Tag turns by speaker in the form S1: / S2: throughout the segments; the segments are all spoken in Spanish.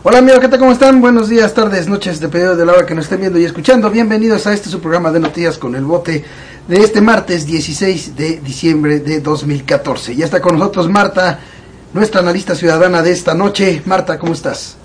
S1: Hola amigo, ¿qué tal? ¿Cómo están? Buenos días, tardes, noches, dependiendo de la hora que nos estén viendo y escuchando. Bienvenidos a este su programa de noticias con el bote de este martes 16 de diciembre de 2014. Ya está con nosotros Marta, nuestra analista ciudadana de esta noche. Marta, ¿cómo estás?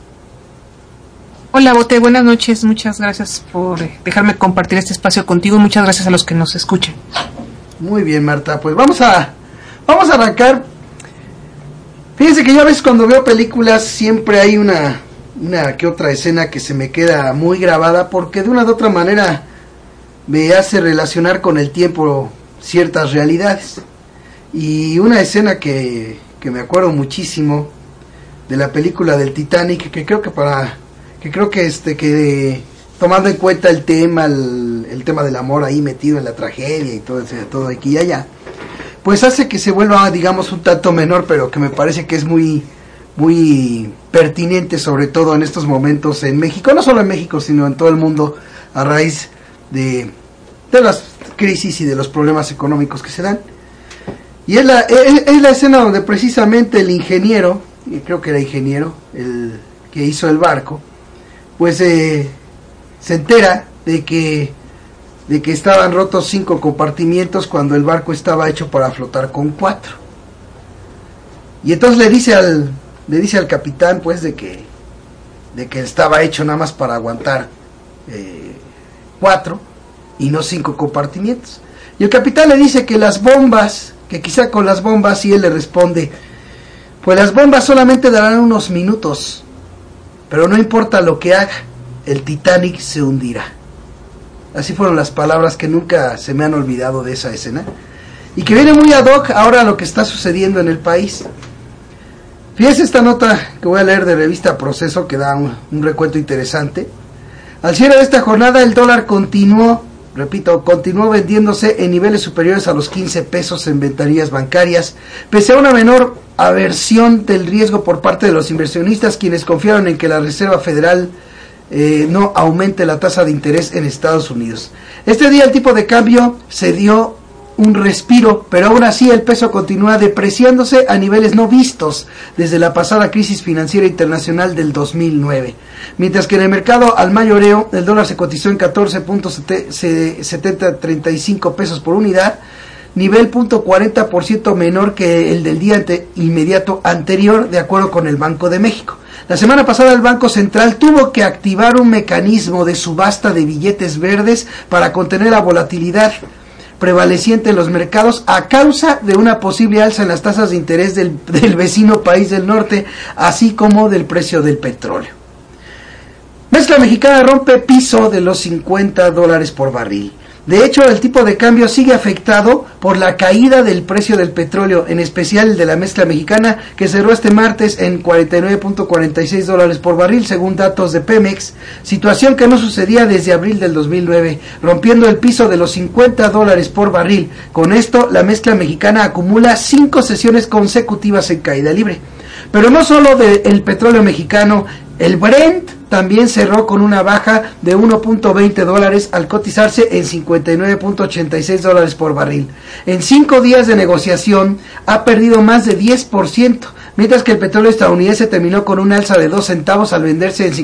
S2: Hola bote, buenas noches, muchas gracias por dejarme compartir este espacio contigo, muchas gracias a los que nos escuchan.
S1: Muy bien Marta, pues vamos a arrancar. Fíjense que yo a veces cuando veo películas siempre hay una que otra escena que se me queda muy grabada porque de una u otra manera me hace relacionar con el tiempo ciertas realidades. Y una escena que me acuerdo muchísimo de la película del Titanic, que tomando en cuenta el tema del amor ahí metido en la tragedia y todo aquí y allá, pues hace que se vuelva, digamos, un tanto menor, pero que me parece que es muy, muy pertinente, sobre todo en estos momentos en México, no solo en México, sino en todo el mundo, a raíz de las crisis y de los problemas económicos que se dan. Y es la escena donde precisamente el ingeniero, creo que era ingeniero, el que hizo el barco, pues se entera de que estaban rotos 5 compartimientos cuando el barco estaba hecho para flotar con 4. Y entonces le dice al capitán pues de que estaba hecho nada más para aguantar 4 y no 5 compartimientos. Y el capitán le dice que las bombas, que quizá con las bombas, y él le responde, pues las bombas solamente darán unos minutos, pero no importa lo que haga, el Titanic se hundirá. Así fueron las palabras que nunca se me han olvidado de esa escena y que viene muy ad hoc ahora a lo que está sucediendo en el país. Fíjense esta nota que voy a leer de revista Proceso, que da un recuento interesante. Al cierre de esta jornada el dólar continuó vendiéndose en niveles superiores a los 15 pesos en ventanillas bancarias, pese a una menor aversión del riesgo por parte de los inversionistas, quienes confiaron en que la Reserva Federal no aumente la tasa de interés en Estados Unidos. Este día el tipo de cambio se dio un respiro, pero aún así el peso continúa depreciándose a niveles no vistos desde la pasada crisis financiera internacional del 2009. Mientras que en el mercado al mayoreo el dólar se cotizó en 14.7035 pesos por unidad, nivel 0.40% menor que el del día inmediato anterior, de acuerdo con el Banco de México. La semana pasada el Banco Central tuvo que activar un mecanismo de subasta de billetes verdes para contener la volatilidad prevaleciente en los mercados a causa de una posible alza en las tasas de interés del vecino país del norte, así como del precio del petróleo. Mezcla mexicana rompe piso de los $50 por barril. De hecho, el tipo de cambio sigue afectado por la caída del precio del petróleo, en especial el de la mezcla mexicana, que cerró este martes en $49.46 por barril, según datos de Pemex, situación que no sucedía desde abril del 2009, rompiendo el piso de los $50 por barril. Con esto, la mezcla mexicana acumula 5 sesiones consecutivas en caída libre. Pero no solo del petróleo mexicano, el Brent también cerró con una baja de $1.20 al cotizarse en $59.86 por barril. En 5 días de negociación ha perdido más de 10%, mientras que el petróleo estadounidense terminó con un alza de 2 centavos al venderse en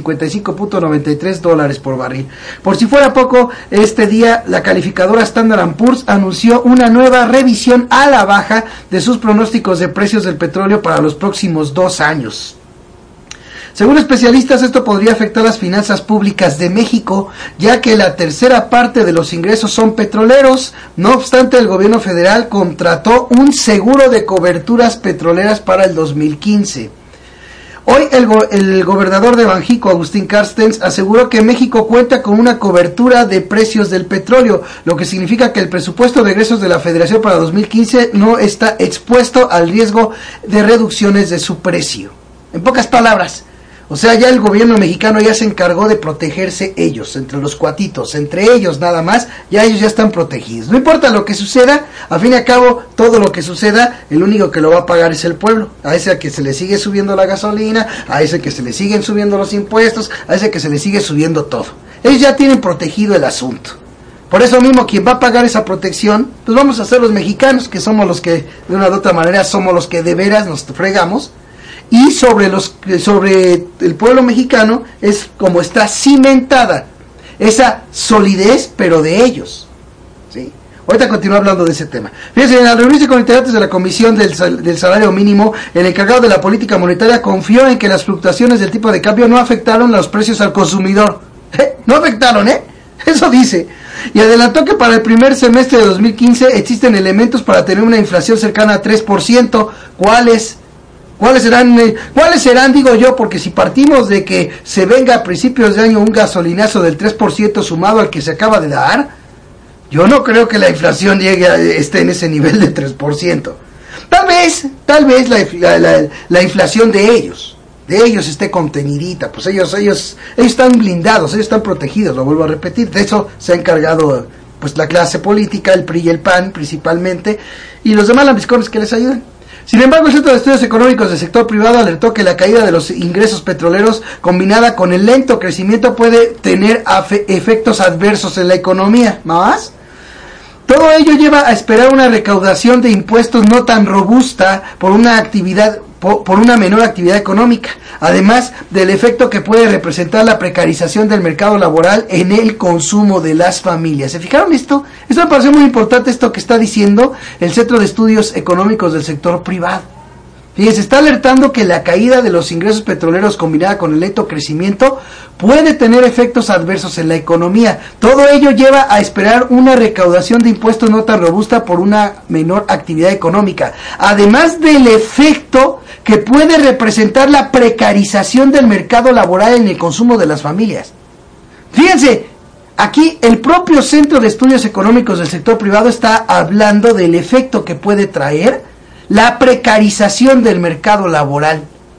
S1: $55.93 por barril. Por si fuera poco, este día la calificadora Standard & Poor's anunció una nueva revisión a la baja de sus pronósticos de precios del petróleo para los próximos 2 años. Según especialistas, esto podría afectar las finanzas públicas de México, ya que la tercera parte de los ingresos son petroleros. No obstante, el gobierno federal contrató un seguro de coberturas petroleras para el 2015. Hoy el gobernador de Banjico, Agustín Carstens, aseguró que México cuenta con una cobertura de precios del petróleo, lo que significa que el presupuesto de egresos de la Federación para 2015 no está expuesto al riesgo de reducciones de su precio. En pocas palabras, o sea, ya el gobierno mexicano ya se encargó de protegerse ellos, entre los cuatitos, entre ellos nada más, ya ellos ya están protegidos. No importa lo que suceda, al fin y al cabo, todo lo que suceda, el único que lo va a pagar es el pueblo. A ese a que se le sigue subiendo la gasolina, a ese que se le siguen subiendo los impuestos, a ese que se le sigue subiendo todo. Ellos ya tienen protegido el asunto. Por eso mismo, quien va a pagar esa protección, pues vamos a ser los mexicanos, que somos los que, de una u otra manera, somos los que de veras nos fregamos. y sobre el pueblo mexicano es como está cimentada esa solidez, pero de ellos, ¿sí? Ahorita continúo hablando de ese tema. Fíjense, en la reunión con integrantes de la Comisión del Salario Mínimo, el encargado de la política monetaria confió en que las fluctuaciones del tipo de cambio no afectaron los precios al consumidor. No afectaron, eso dice. Y adelantó que para el primer semestre de 2015 existen elementos para tener una inflación cercana a 3%. ¿Cuáles serán, digo yo? Porque si partimos de que se venga a principios de año un gasolinazo del 3% sumado al que se acaba de dar, yo no creo que la inflación esté en ese nivel del 3%. Tal vez la inflación de ellos esté contenidita, pues ellos están blindados, ellos están protegidos, lo vuelvo a repetir. De eso se ha encargado pues la clase política, el PRI y el PAN principalmente, y los demás lambiscones que les ayudan. Sin embargo, el Centro de Estudios Económicos del Sector Privado alertó que la caída de los ingresos petroleros combinada con el lento crecimiento puede tener efectos adversos en la economía. ¿Más? Todo ello lleva a esperar una recaudación de impuestos no tan robusta por una menor actividad económica, además del efecto que puede representar la precarización del mercado laboral en el consumo de las familias. ¿Se fijaron esto? Esto me pareció muy importante, esto que está diciendo el Centro de Estudios Económicos del Sector Privado. Fíjense, está alertando que la caída de los ingresos petroleros combinada con el lento crecimiento puede tener efectos adversos en la economía. Todo ello lleva a esperar una recaudación de impuestos no tan robusta por una menor actividad económica, además del efecto que puede representar la precarización del mercado laboral en el consumo de las familias. Fíjense, aquí el propio Centro de Estudios Económicos del Sector Privado está hablando del efecto que puede traer la precarización del mercado laboral.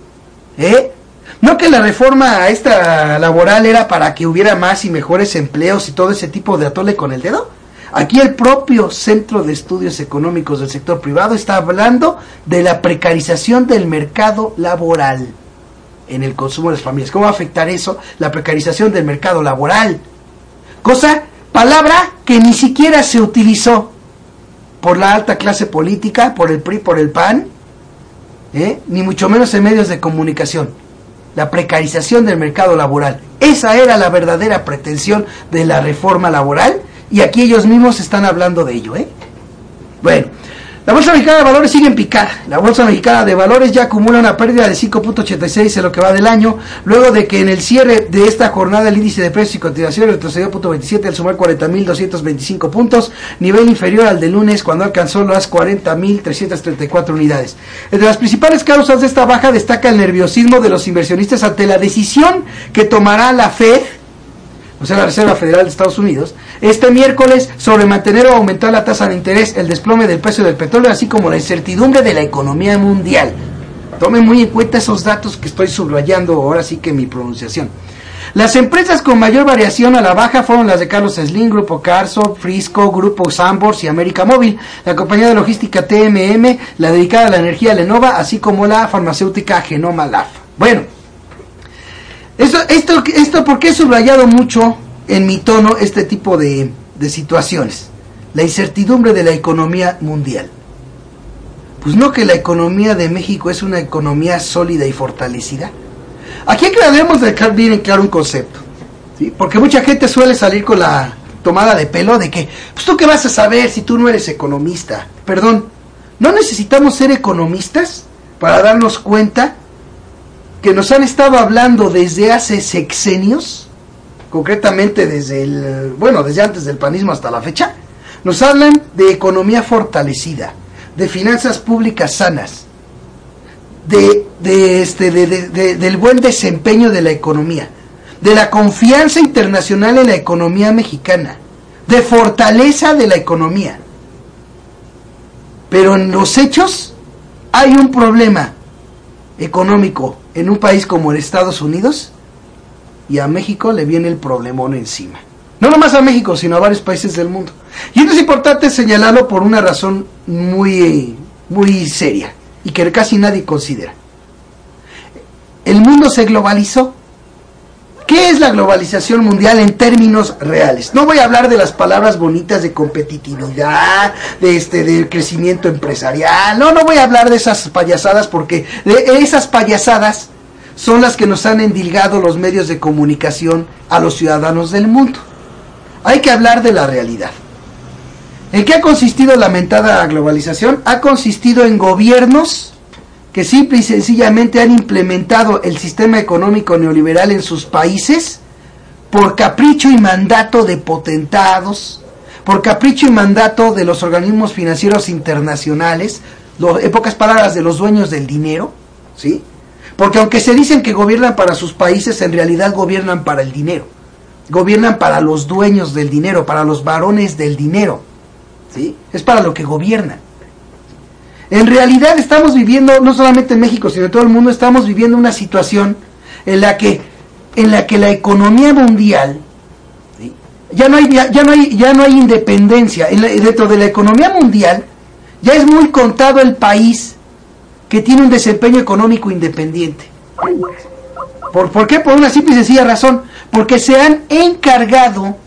S1: No que la reforma esta laboral era para que hubiera más y mejores empleos y todo ese tipo de atole con el dedo. Aquí el propio Centro de Estudios Económicos del Sector Privado está hablando de la precarización del mercado laboral en el consumo de las familias. ¿Cómo va a afectar eso? La precarización del mercado laboral. Palabra que ni siquiera se utilizó por la alta clase política, por el PRI, por el PAN, ni mucho menos en medios de comunicación. La precarización del mercado laboral. Esa era la verdadera pretensión de la reforma laboral, y aquí ellos mismos están hablando de ello. Bueno, la Bolsa Mexicana de Valores sigue en picada. La Bolsa Mexicana de Valores ya acumula una pérdida de 5.86 en lo que va del año, luego de que en el cierre de esta jornada el índice de precios y cotizaciones retrocedió 0.27 al sumar 40.225 puntos, nivel inferior al de lunes cuando alcanzó las 40.334 unidades. Entre las principales causas de esta baja destaca el nerviosismo de los inversionistas ante la decisión que tomará la Fed, o sea, la Reserva Federal de Estados Unidos, este miércoles sobre mantener o aumentar la tasa de interés, el desplome del precio del petróleo, así como la incertidumbre de la economía mundial. Tomen muy en cuenta esos datos que estoy subrayando ahora sí que mi pronunciación. Las empresas con mayor variación a la baja fueron las de Carlos Slim, Grupo Carso, Frisco, Grupo Sambors y América Móvil, la compañía de logística TMM, la dedicada a la energía Lenova, así como la farmacéutica Genoma Lab. Bueno, esto porque he subrayado mucho en mi tono este tipo de situaciones. La incertidumbre de la economía mundial. Pues no que la economía de México es una economía sólida y fortalecida. Aquí debemos dejar bien en claro un concepto, ¿sí? Porque mucha gente suele salir con la tomada de pelo de que, pues tú qué vas a saber si tú no eres economista. Perdón, ¿no necesitamos ser economistas para darnos cuenta que nos han estado hablando desde hace sexenios, concretamente desde antes del panismo hasta la fecha? Nos hablan de economía fortalecida, de finanzas públicas sanas, del buen desempeño de la economía, de la confianza internacional en la economía mexicana, de fortaleza de la economía. Pero en los hechos hay un problema económico en un país como el Estados Unidos, y a México le viene el problemón encima. No nomás a México, sino a varios países del mundo. Y esto es importante señalarlo por una razón muy seria y que casi nadie considera. El mundo se globalizó. ¿Qué ¿Qué es la globalización mundial en términos reales? No voy a hablar de las palabras bonitas de competitividad, de crecimiento empresarial. No voy a hablar de esas payasadas, porque esas payasadas son las que nos han endilgado los medios de comunicación a los ciudadanos del mundo. Hay que hablar de la realidad. ¿En qué ha consistido la lamentada globalización? Ha consistido en gobiernos que simple y sencillamente han implementado el sistema económico neoliberal en sus países por capricho y mandato de potentados, por capricho y mandato de los organismos financieros internacionales, en pocas palabras, de los dueños del dinero, ¿sí? Porque aunque se dicen que gobiernan para sus países, en realidad gobiernan para el dinero, gobiernan para los dueños del dinero, para los varones del dinero, ¿sí? Es para lo que gobiernan. En realidad estamos viviendo, no solamente en México, sino en todo el mundo, estamos viviendo una situación en la que la economía mundial, ¿sí? ya no hay independencia. Dentro de la economía mundial ya es muy contado el país que tiene un desempeño económico independiente. ¿Por qué? Por una simple y sencilla razón, porque se han encargado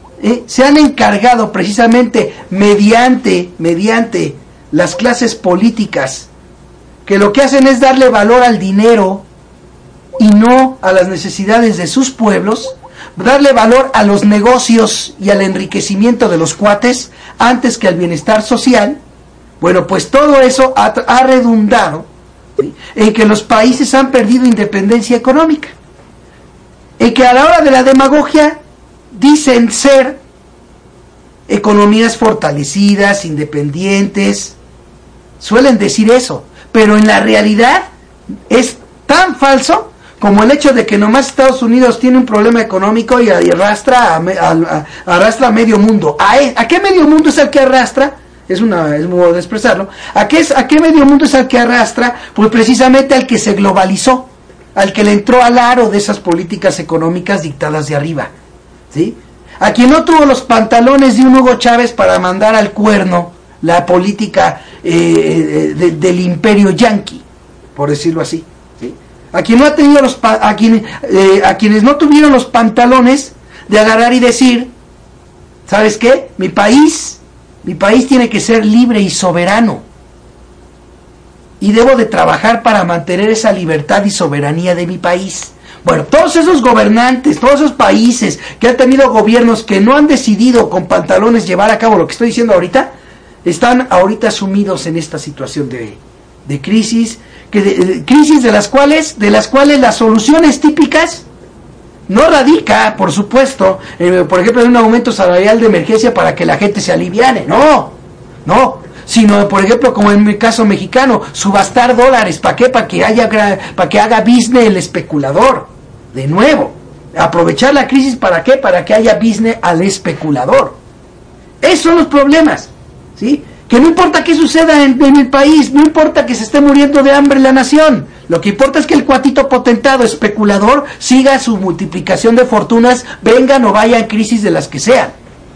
S1: precisamente mediante las clases políticas, que lo que hacen es darle valor al dinero y no a las necesidades de sus pueblos, darle valor a los negocios y al enriquecimiento de los cuates antes que al bienestar social. Bueno, pues todo eso ha redundado, ¿sí?, en que los países han perdido independencia económica, en que a la hora de la demagogia dicen ser economías fortalecidas, independientes, suelen decir eso, pero en la realidad es tan falso como el hecho de que nomás Estados Unidos tiene un problema económico y arrastra a medio mundo. ¿A qué medio mundo es el que arrastra? Es un modo de expresarlo. ¿A qué medio mundo es el que arrastra? Pues precisamente al que se globalizó, al que le entró al aro de esas políticas económicas dictadas de arriba, ¿sí? A quien no tuvo los pantalones de un Hugo Chávez para mandar al cuerno la política del imperio yanqui, por decirlo así, ¿sí? A quien no ha tenido a quienes no tuvieron los pantalones de agarrar y decir, ¿sabes qué? Mi país tiene que ser libre y soberano, y debo de trabajar para mantener esa libertad y soberanía de mi país. Bueno, todos esos gobernantes, todos esos países que han tenido gobiernos que no han decidido con pantalones llevar a cabo lo que estoy diciendo ahorita, están ahorita sumidos en esta situación de crisis, crisis de las cuales las soluciones típicas no radica, por supuesto, por ejemplo, en un aumento salarial de emergencia para que la gente se aliviane, no, sino, por ejemplo, como en mi caso mexicano, subastar dólares. ¿Para qué? Para que haga business el especulador. De nuevo, aprovechar la crisis, ¿para qué? Para que haya business al especulador. Esos son los problemas, ¿sí? Que no importa qué suceda en el país, no importa que se esté muriendo de hambre la nación. Lo que importa es que el cuatito potentado especulador siga su multiplicación de fortunas, vengan o vayan crisis de las que sean.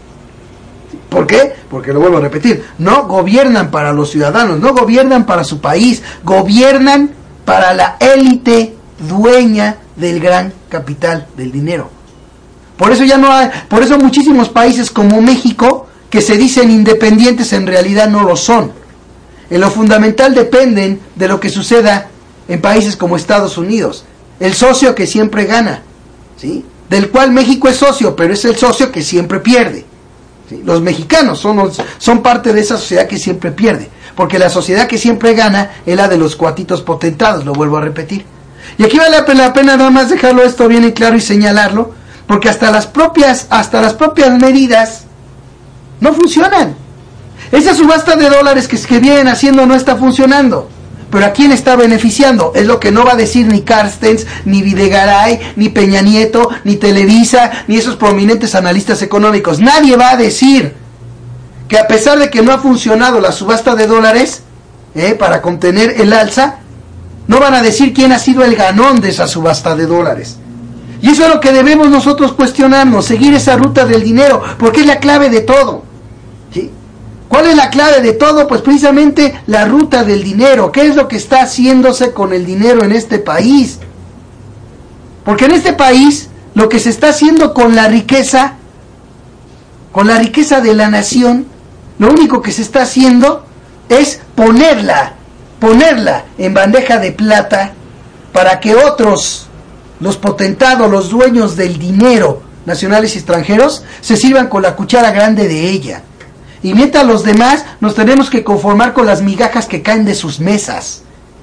S1: ¿Por qué? Porque lo vuelvo a repetir, no gobiernan para los ciudadanos, no gobiernan para su país, gobiernan para la élite dueña del gran capital, del dinero. Por eso muchísimos países como México, que se dicen independientes, en realidad no lo son. En lo fundamental dependen de lo que suceda en países como Estados Unidos, el socio que siempre gana, ¿sí?, del cual México es socio, pero es el socio que siempre pierde. ¿Sí? Los mexicanos son parte de esa sociedad que siempre pierde, porque la sociedad que siempre gana es la de los cuatitos potentados, lo vuelvo a repetir. Y aquí vale la pena nada más dejarlo esto bien en claro y señalarlo, porque hasta las propias medidas no funcionan. Esa subasta de dólares que vienen haciendo no está funcionando. Pero ¿a quién está beneficiando? Es lo que no va a decir ni Carstens, ni Videgaray, ni Peña Nieto, ni Televisa, ni esos prominentes analistas económicos. Nadie va a decir que a pesar de que no ha funcionado la subasta de dólares para contener el alza, no van a decir quién ha sido el ganón de esa subasta de dólares. Y eso es lo que debemos nosotros cuestionarnos, seguir esa ruta del dinero, porque es la clave de todo. ¿Sí? ¿Cuál es la clave de todo? Pues precisamente la ruta del dinero. ¿Qué es lo que está haciéndose con el dinero en este país? Porque en este país lo que se está haciendo con la riqueza de la nación, lo único que se está haciendo es ponerla en bandeja de plata para que otros, los potentados, los dueños del dinero, nacionales y extranjeros, se sirvan con la cuchara grande de ella. Y mientras los demás nos tenemos que conformar con las migajas que caen de sus mesas.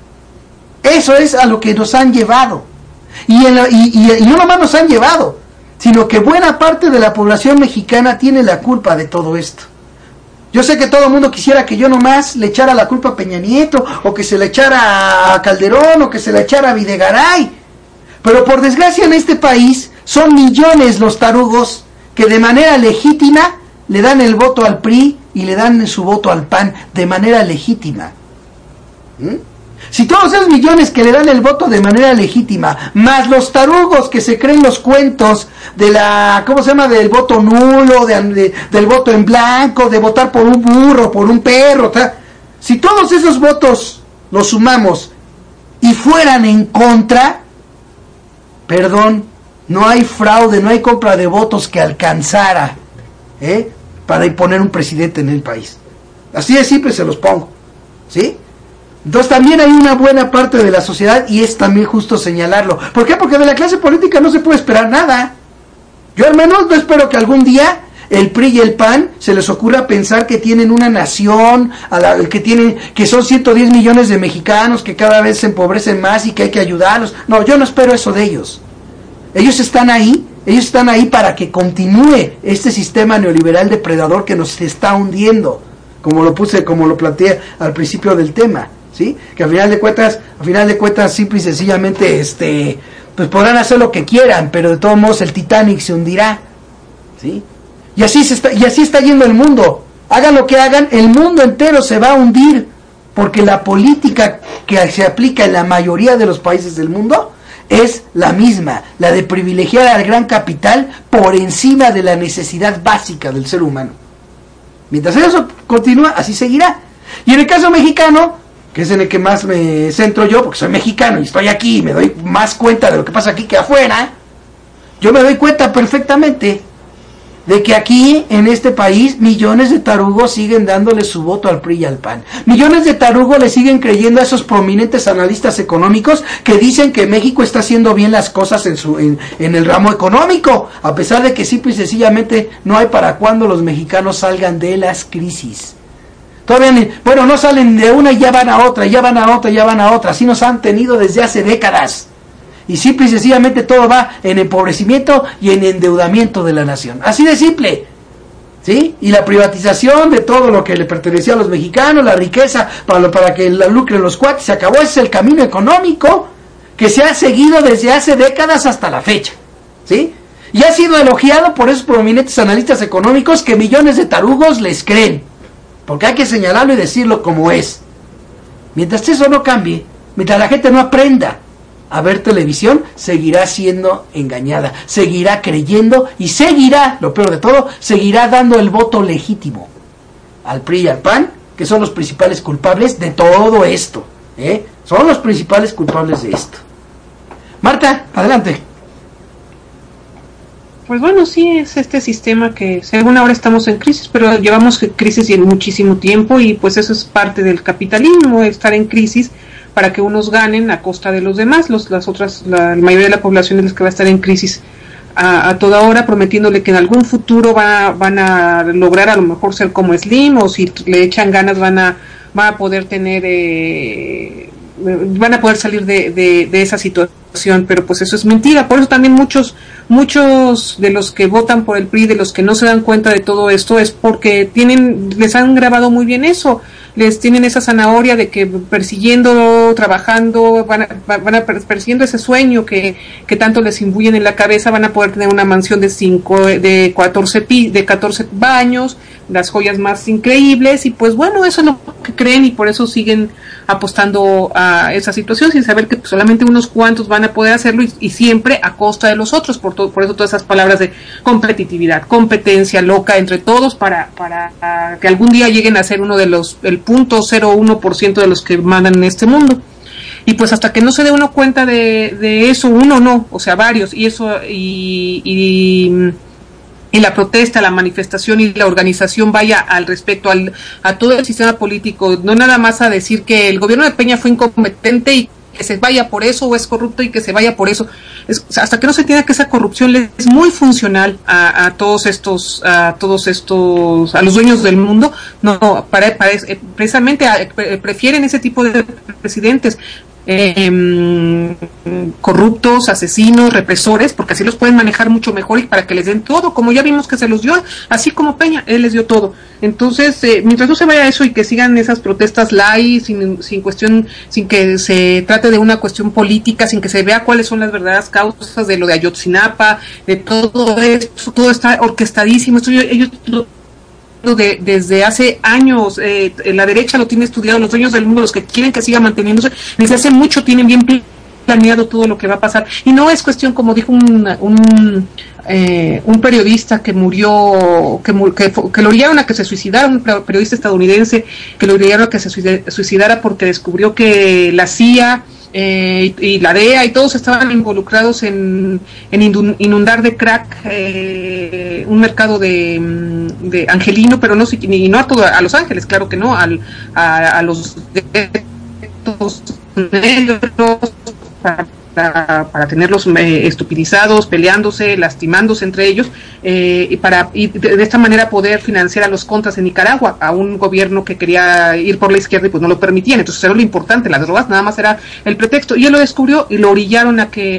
S1: Eso es a lo que nos han llevado. Y no nomás nos han llevado, sino que buena parte de la población mexicana tiene la culpa de todo esto. Yo sé que todo el mundo quisiera que yo nomás le echara la culpa a Peña Nieto, o que se le echara a Calderón, o que se le echara a Videgaray. Pero por desgracia en este país son millones los tarugos que de manera legítima le dan el voto al PRI y le dan su voto al PAN de manera legítima. Si todos esos millones que le dan el voto de manera legítima, más los tarugos que se creen los cuentos de la, ¿cómo se llama?, del voto nulo, del voto en blanco, de votar por un burro, por un perro, si todos esos votos los sumamos y fueran en contra, perdón, no hay fraude, no hay compra de votos que alcanzara para imponer un presidente en el país. Así de simple se los pongo, ¿sí? Entonces también hay una buena parte de la sociedad, y es también justo señalarlo. ¿Por qué? Porque de la clase política no se puede esperar nada. Yo al menos no espero que algún día el PRI y el PAN se les ocurra pensar que tienen una nación, que son 110 millones de mexicanos, que cada vez se empobrecen más y que hay que ayudarlos. No, yo no espero eso de ellos. Ellos están ahí para que continúe este sistema neoliberal depredador que nos está hundiendo, como lo planteé al principio del tema, ¿sí? Que al final de cuentas simple y sencillamente pues podrán hacer lo que quieran, pero de todos modos el Titanic se hundirá, ¿sí? Y así está yendo el mundo. Hagan lo que hagan, el mundo entero se va a hundir, porque la política que se aplica en la mayoría de los países del mundo es la misma, la de privilegiar al gran capital por encima de la necesidad básica del ser humano. Mientras eso continúa, así seguirá. Y en el caso mexicano, que es en el que más me centro yo, porque soy mexicano y estoy aquí y me doy más cuenta de lo que pasa aquí que afuera, yo me doy cuenta perfectamente de que aquí, en este país, millones de tarugos siguen dándole su voto al PRI y al PAN. Millones de tarugos le siguen creyendo a esos prominentes analistas económicos que dicen que México está haciendo bien las cosas en el ramo económico, a pesar de que simple y sencillamente no hay para cuándo los mexicanos salgan de las crisis. Todavía no salen de una y ya van a otra, así nos han tenido desde hace décadas. Y simple y sencillamente todo va en empobrecimiento y en endeudamiento de la nación. Así de simple, ¿sí? Y la privatización de todo lo que le pertenecía a los mexicanos, la riqueza para que la lucren los cuates, se acabó. Ese es el camino económico que se ha seguido desde hace décadas hasta la fecha, ¿sí? Y ha sido elogiado por esos prominentes analistas económicos que millones de tarugos les creen, porque hay que señalarlo y decirlo como es. Mientras eso no cambie, mientras la gente no aprenda a ver televisión, seguirá siendo engañada, seguirá creyendo y seguirá, lo peor de todo, seguirá dando el voto legítimo al PRI y al PAN, que son los principales culpables de todo esto, son los principales culpables de esto. Marta, adelante.
S2: Pues bueno, sí, es este sistema que según ahora estamos en crisis, pero llevamos crisis en muchísimo tiempo, y pues eso es parte del capitalismo, estar en crisis para que unos ganen a costa de los demás. La mayoría de la población es la que va a estar en crisis a toda hora, prometiéndole que en algún futuro van a lograr a lo mejor ser como Slim, o si le echan ganas van a poder van a poder salir de esa situación, pero pues eso es mentira. Por eso también muchos de los que votan por el PRI, de los que no se dan cuenta de todo esto, es porque les han grabado muy bien eso, les tienen esa zanahoria de que persiguiendo, trabajando, persiguiendo ese sueño que tanto les imbuyen en la cabeza, van a poder tener una mansión de 14 baños, las joyas más increíbles, y pues bueno, eso es lo que creen, y por eso siguen apostando a esa situación sin saber que solamente unos cuantos van a poder hacerlo, y siempre a costa de los otros. Por eso todas esas palabras de competitividad, competencia loca entre todos para que algún día lleguen a ser uno de el 0.01% de los que mandan en este mundo. Y pues hasta que no se dé uno cuenta de eso, uno no, o sea, varios, y eso, y la protesta, la manifestación y la organización vaya al respecto a todo el sistema político, no nada más a decir que el gobierno de Peña fue incompetente y que se vaya por eso, o es corrupto y que se vaya por eso. O sea, hasta que no se entienda que esa corrupción le es muy funcional a todos estos, a los dueños del mundo, no, precisamente prefieren ese tipo de presidentes. Corruptos, asesinos, represores, porque así los pueden manejar mucho mejor y para que les den todo, como ya vimos que se los dio, así como Peña, él les dio todo. Entonces, mientras no se vaya eso y que sigan esas protestas light, sin cuestión, sin que se trate de una cuestión política, sin que se vea cuáles son las verdaderas causas de lo de Ayotzinapa, de todo esto, todo está orquestadísimo, esto ellos desde hace años, la derecha lo tiene estudiado, los dueños del mundo, los que quieren que siga manteniéndose, desde hace mucho tienen bien planeado todo lo que va a pasar, y no es cuestión, como dijo un periodista que murió, que lo orillaron a que se suicidara, un periodista estadounidense, que lo orillaron a que se suicidara porque descubrió que la CIA y la DEA y todos estaban involucrados en inundar de crack un mercado de angelino, pero no a Los Ángeles, claro que no, a los negros, para tenerlos estupidizados, peleándose, lastimándose entre ellos, y de esta manera poder financiar a los contras en Nicaragua, a un gobierno que quería ir por la izquierda y pues no lo permitían. Entonces era lo importante, las drogas nada más era el pretexto, y él lo descubrió y lo orillaron a que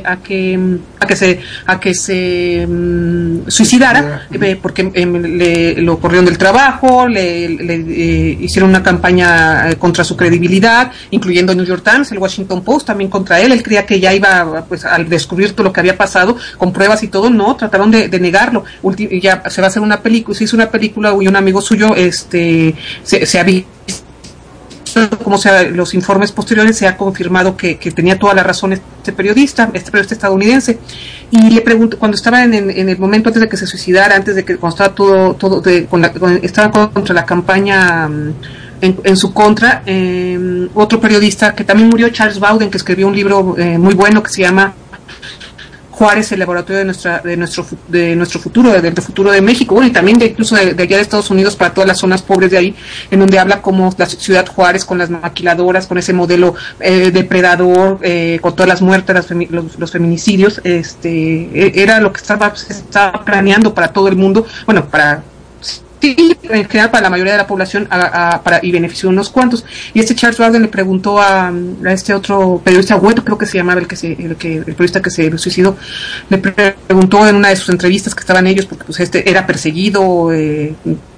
S2: se suicidara, porque lo corrieron del trabajo, le hicieron una campaña contra su credibilidad, incluyendo el New York Times, el Washington Post, también contra él creía que ya iba, pues al descubrir todo lo que había pasado, con pruebas y todo, no, trataron de negarlo. Ya se va a hacer una película, se hizo una película y un amigo suyo se ha visto como sea los informes posteriores, se ha confirmado que tenía toda la razón este periodista estadounidense. Y le pregunto, cuando estaba en el momento antes de que se suicidara, cuando estaba estaba contra la campaña en su contra, otro periodista que también murió, Charles Bowden, que escribió un libro muy bueno que se llama Juárez, el laboratorio de nuestro futuro, del futuro de México, bueno, y también incluso de allá de Estados Unidos, para todas las zonas pobres de ahí, en donde habla como la ciudad Juárez, con las maquiladoras, con ese modelo depredador, con todas las muertes, los feminicidios, era lo que se estaba planeando para todo el mundo, bueno, sí, en general para la mayoría de la población, y benefició unos cuantos. Y Charles Bowden le preguntó a este otro periodista, Webb, creo que se llamaba el periodista que se suicidó, le preguntó en una de sus entrevistas que estaban ellos, porque pues era perseguido, le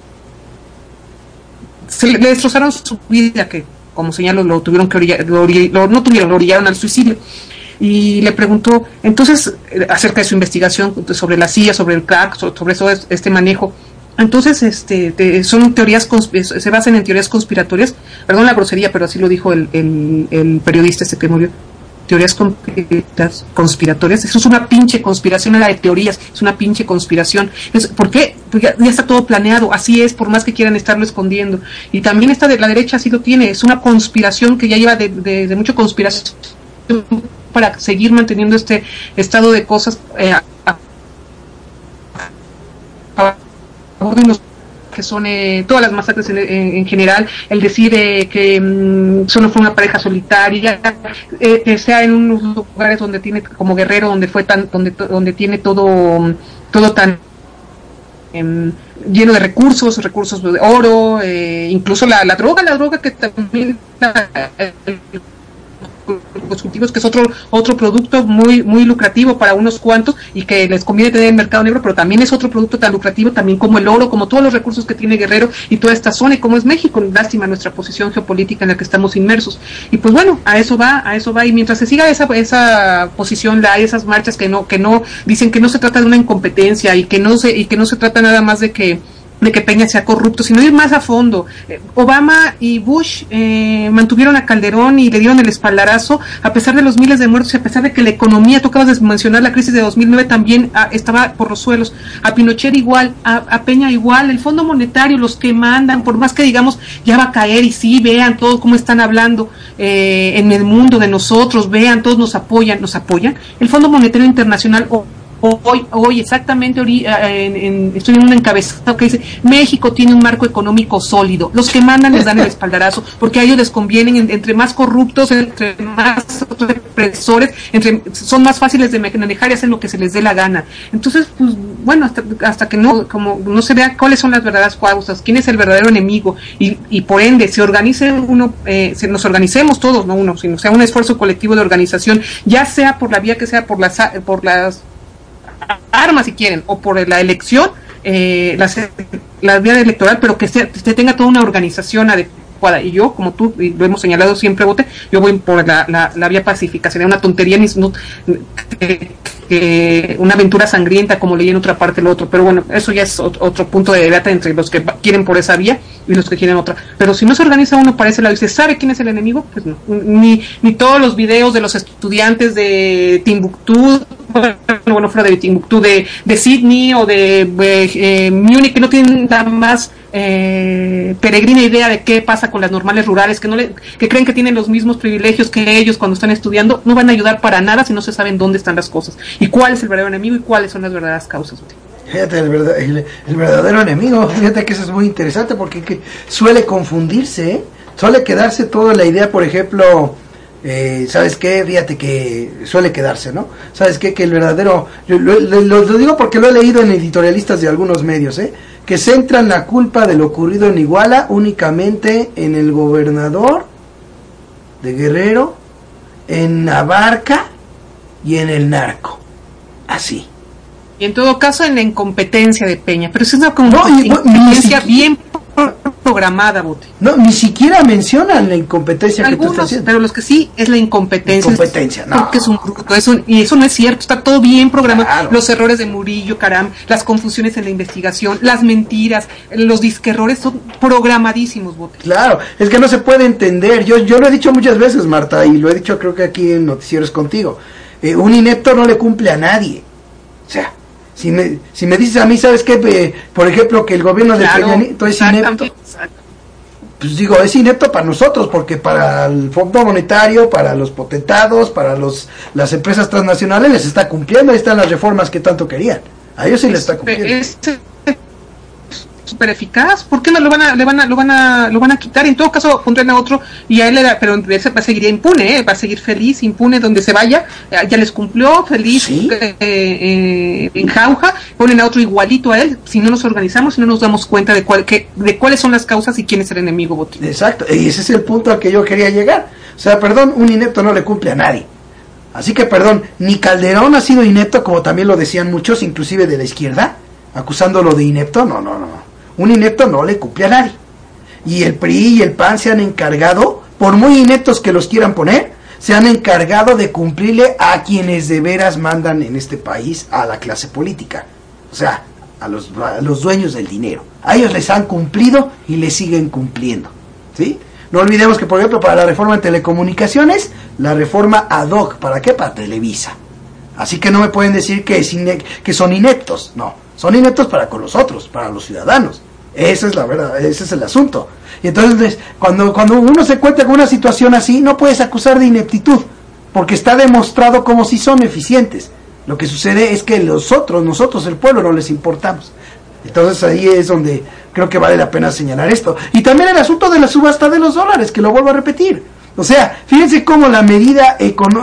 S2: destrozaron su vida, que como señalo lo tuvieron que lo orillaron al suicidio. Y le preguntó entonces acerca de su investigación sobre la CIA, sobre el crack, sobre todo este manejo. Entonces, son teorías, se basan en teorías conspiratorias, perdón la grosería, pero así lo dijo el periodista que murió, teorías conspiratorias. Eso es una pinche conspiración, no era de teorías, es una pinche conspiración. ¿Por qué? Pues ya está todo planeado, así es, por más que quieran estarlo escondiendo. Y también esta de la derecha así lo tiene, es una conspiración que ya lleva de mucha conspiración para seguir manteniendo este estado de cosas que son todas las masacres en general, el decir que solo fue una pareja solitaria, que sea en unos lugares donde tiene, como Guerrero, donde tiene todo tan lleno de recursos de oro, incluso la droga que también los cultivos, que es otro producto muy muy lucrativo para unos cuantos y que les conviene tener el mercado negro, pero también es otro producto tan lucrativo también como el oro, como todos los recursos que tiene Guerrero y toda esta zona, y como es México, lástima nuestra posición geopolítica en la que estamos inmersos. Y pues bueno, a eso va, y mientras se siga esa posición, esas marchas que no dicen que no se trata de una incompetencia y que no se trata nada más de que de que Peña sea corrupto, sino ir más a fondo. Obama y Bush mantuvieron a Calderón y le dieron el espaldarazo, a pesar de los miles de muertos y a pesar de que la economía, tú acabas de mencionar la crisis de 2009 también estaba por los suelos, a Pinochet igual, a Peña igual, el Fondo Monetario, los que mandan, por más que digamos ya va a caer y sí, vean todos cómo están hablando en el mundo de nosotros, vean, todos nos apoyan, el Fondo Monetario Internacional hoy exactamente estoy en un encabezado que dice México tiene un marco económico sólido, los que mandan les dan el espaldarazo porque a ellos les convienen, entre más corruptos, entre más represores, son más fáciles de manejar y hacen lo que se les dé la gana. Entonces, pues bueno, hasta que no se vea cuáles son las verdaderas causas, quién es el verdadero enemigo y por ende se organice uno, nos organicemos todos, no uno, sino sea un esfuerzo colectivo de organización, ya sea por la vía que sea, por las armas si quieren, o por la elección, la vía electoral, pero que se tenga toda una organización adecuada. Y yo, como tú, y lo hemos señalado siempre, Bote, yo voy por la vía pacífica. Sería una tontería una aventura sangrienta como leí en otra parte lo otro, pero bueno, eso ya es otro punto de debate entre los que quieren por esa vía y los que quieren otra. Pero si no se organiza uno para ese lado y se sabe quién es el enemigo, pues no, ni todos los videos de los estudiantes de Timbuktu, bueno, fuera de Timbuktu, de Sydney o de Múnich, que no tienen nada más peregrina idea de qué pasa con las normales rurales, que creen que tienen los mismos privilegios que ellos cuando están estudiando, no van a ayudar para nada si no se saben dónde están las cosas y cuál es el verdadero enemigo y cuáles son las verdaderas causas.
S1: Fíjate, el verdadero enemigo, fíjate que eso es muy interesante porque suele confundirse, suele quedarse toda la idea, por ejemplo, ¿sabes qué? Fíjate que suele quedarse, ¿no? ¿Sabes qué? Que el verdadero, lo digo porque lo he leído en editorialistas de algunos medios, que centran la culpa de lo ocurrido en Iguala únicamente en el gobernador de Guerrero, en Abarca y en el narco. Así.
S2: Y en todo caso en la incompetencia de Peña, pero es una incompetencia bien programada, Bote.
S1: No, ni siquiera mencionan la incompetencia
S2: algunos,
S1: que tú estás haciendo.
S2: Pero los que sí es la incompetencia.
S1: No.
S2: Porque es un bruto, y eso no es cierto, está todo bien programado. Claro. Los errores de Murillo, las confusiones en la investigación, las mentiras, los disquerrores son programadísimos, Bote.
S1: Claro, es que no se puede entender. Yo lo he dicho muchas veces, Marta, y lo he dicho creo que aquí en Noticieros contigo. Un inepto no le cumple a nadie. O sea, si me dices a mí, ¿sabes qué? Por ejemplo, que el gobierno de Peña Nieto es inepto. Pues digo, es inepto para nosotros, porque para el Fondo Monetario, para los potentados, para las empresas transnacionales les está cumpliendo. Ahí están las reformas que tanto querían. A ellos sí les está cumpliendo.
S2: Es súper eficaz. ¿Por qué no lo van a quitar? En todo caso pondrán a otro y a él pero ese va a seguir impune, va a seguir feliz, impune donde se vaya, ya les cumplió, feliz. ¿Sí? En jauja, ponen a otro igualito a él, si no nos organizamos, si no nos damos cuenta de cuáles son las causas y quién es el enemigo, Bote.
S1: Exacto, y ese es el punto al que yo quería llegar. O sea, perdón, un inepto no le cumple a nadie. Así que perdón, ni Calderón ha sido inepto, como también lo decían muchos, inclusive de la izquierda, acusándolo de inepto. No. Un inepto no le cumple a nadie. Y el PRI y el PAN se han encargado, por muy ineptos que los quieran poner, se han encargado de cumplirle a quienes de veras mandan en este país, a la clase política. O sea, a los dueños del dinero. A ellos les han cumplido y les siguen cumpliendo. ¿Sí? No olvidemos que, por ejemplo, para la reforma en telecomunicaciones, la reforma ad hoc, ¿para qué? Para Televisa. Así que no me pueden decir que son ineptos. No, son ineptos para con los otros, para los ciudadanos. Esa es la verdad, ese es el asunto. Y entonces, cuando uno se encuentra con una situación así, no puedes acusar de ineptitud, porque está demostrado como si son eficientes. Lo que sucede es que nosotros, el pueblo, no les importamos. Entonces ahí es donde creo que vale la pena señalar esto. Y también el asunto de la subasta de los dólares, que lo vuelvo a repetir. O sea, fíjense cómo la medida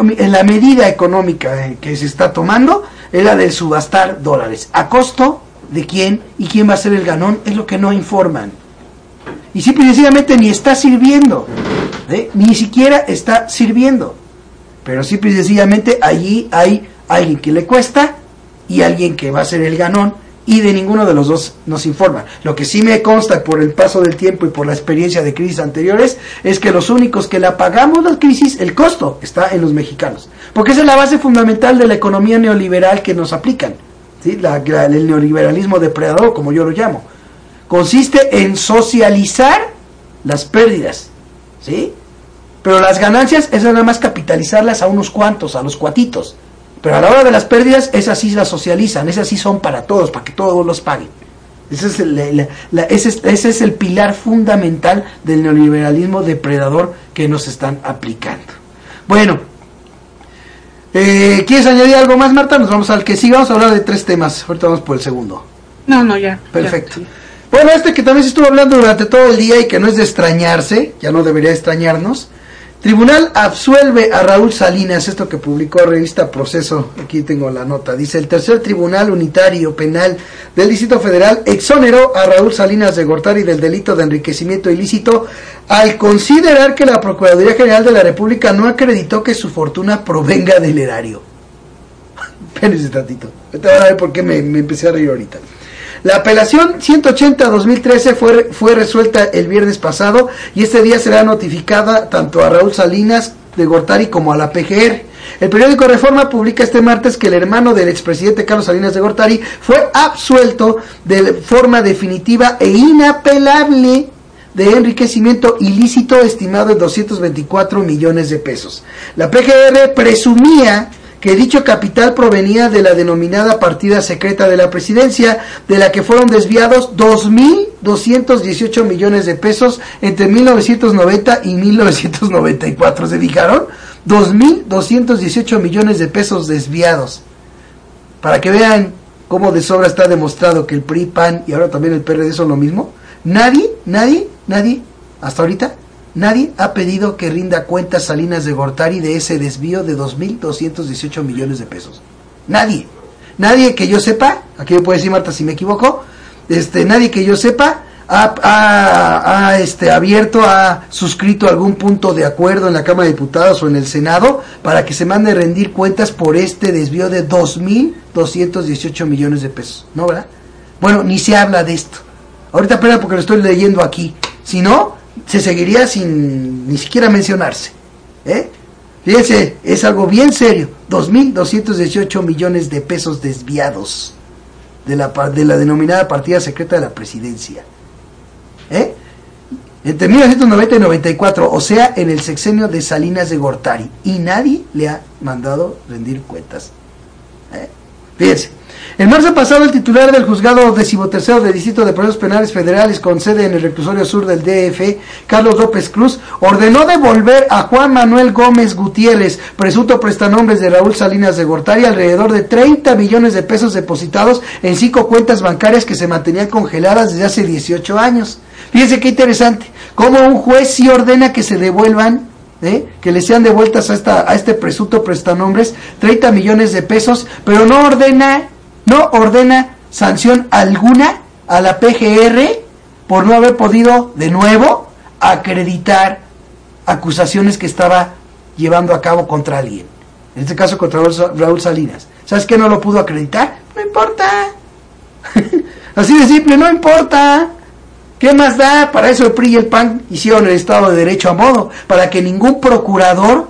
S1: económica que se está tomando es la de subastar dólares. ¿A costo de quién? ¿Y quién va a ser el ganón? Es lo que no informan. Y simple y sencillamente ni está sirviendo. Ni siquiera está sirviendo. Pero simple y sencillamente allí hay alguien que le cuesta y alguien que va a ser el ganón. Y de ninguno de los dos nos informa. Lo que sí me consta por el paso del tiempo y por la experiencia de crisis anteriores es que los únicos que la pagamos la crisis, el costo está en los mexicanos, porque esa es la base fundamental de la economía neoliberal que nos aplican, ¿sí? El neoliberalismo depredador, como yo lo llamo. consiste en socializar las pérdidas, ¿sí? Pero las ganancias es nada más capitalizarlas a unos cuantos, a los cuatitos. Pero a la hora de las pérdidas, esas sí las socializan, esas sí son para todos, para que todos los paguen. Ese es el pilar fundamental del neoliberalismo depredador que nos están aplicando. Bueno, ¿quieres añadir algo más, Marta? Nos vamos al que sigue, vamos a hablar de 3 temas. Ahorita vamos por el segundo.
S2: No, ya.
S1: Perfecto.
S2: Ya.
S1: Bueno, que también se estuvo hablando durante todo el día y que no es de extrañarse, ya no debería extrañarnos. Tribunal absuelve a Raúl Salinas, esto que publicó revista Proceso, aquí tengo la nota, dice: el tercer Tribunal Unitario Penal del Distrito Federal exoneró a Raúl Salinas de Gortari del delito de enriquecimiento ilícito al considerar que la Procuraduría General de la República no acreditó que su fortuna provenga del erario. Espérense tantito, ahorita van a ver por qué me empecé a reír ahorita. La apelación 180-2013 fue resuelta el viernes pasado y este día será notificada tanto a Raúl Salinas de Gortari como a la PGR. El periódico Reforma publica este martes que el hermano del expresidente Carlos Salinas de Gortari fue absuelto de forma definitiva e inapelable de enriquecimiento ilícito estimado en 224 millones de pesos. La PGR presumía que dicho capital provenía de la denominada partida secreta de la presidencia, de la que fueron desviados 2.218 millones de pesos entre 1990 y 1994. ¿Se fijaron? 2.218 millones de pesos desviados. Para que vean cómo de sobra está demostrado que el PRI, PAN y ahora también el PRD son lo mismo. Nadie, hasta ahorita, nadie ha pedido que rinda cuentas Salinas de Gortari de ese desvío de 2.218 millones de pesos. Nadie que yo sepa, aquí me puede decir Marta si me equivoco, nadie que yo sepa ha suscrito algún punto de acuerdo en la Cámara de Diputados o en el Senado para que se mande a rendir cuentas por este desvío de 2.218 millones de pesos, ¿no, verdad? Bueno, ni se habla de esto. Ahorita espera porque lo estoy leyendo aquí. Si no, se seguiría sin ni siquiera mencionarse. Fíjense, es algo bien serio. 2.218 millones de pesos desviados de la denominada partida secreta de la presidencia. Entre 1990 y 94, o sea, en el sexenio de Salinas de Gortari. Y nadie le ha mandado rendir cuentas. Fíjense. En marzo pasado, el titular del juzgado 13º del Distrito de Procesos Penales Federales con sede en el reclusorio sur del DF, Carlos López Cruz, ordenó devolver a Juan Manuel Gómez Gutiérrez, presunto prestanombres de Raúl Salinas de Gortari, alrededor de 30 millones de pesos depositados en 5 cuentas bancarias que se mantenían congeladas desde hace 18 años. Fíjense qué interesante, cómo un juez sí ordena que se devuelvan, que le sean devueltas a este presunto prestanombres 30 millones de pesos, pero no ordena sanción alguna a la PGR por no haber podido de nuevo acreditar acusaciones que estaba llevando a cabo contra alguien, en este caso contra Raúl Salinas. ¿Sabes qué no lo pudo acreditar? No importa. Así de simple, no importa. ¿Qué más da? Para eso el PRI y el PAN hicieron el Estado de Derecho a modo, para que ningún procurador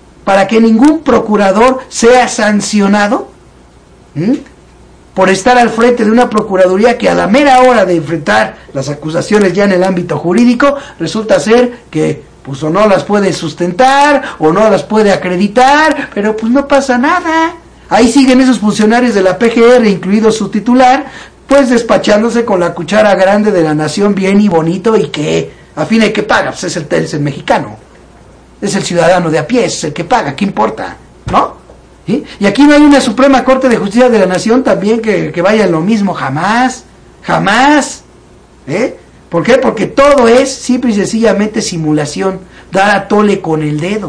S1: sea sancionado por estar al frente de una procuraduría que a la mera hora de enfrentar las acusaciones ya en el ámbito jurídico, resulta ser que pues o no las puede sustentar o no las puede acreditar, pero pues no pasa nada. Ahí siguen esos funcionarios de la PGR, incluido su titular, pues despachándose con la cuchara grande de la nación bien y bonito, y que a fin de que paga, pues es el mexicano, es el ciudadano de a pie, es el que paga, ¿qué importa? ¿No? ¿Sí? Y aquí no hay una Suprema Corte de Justicia de la Nación también que vaya en lo mismo, jamás. ¿Por qué? Porque todo es simple y sencillamente simulación, dar a tole con el dedo.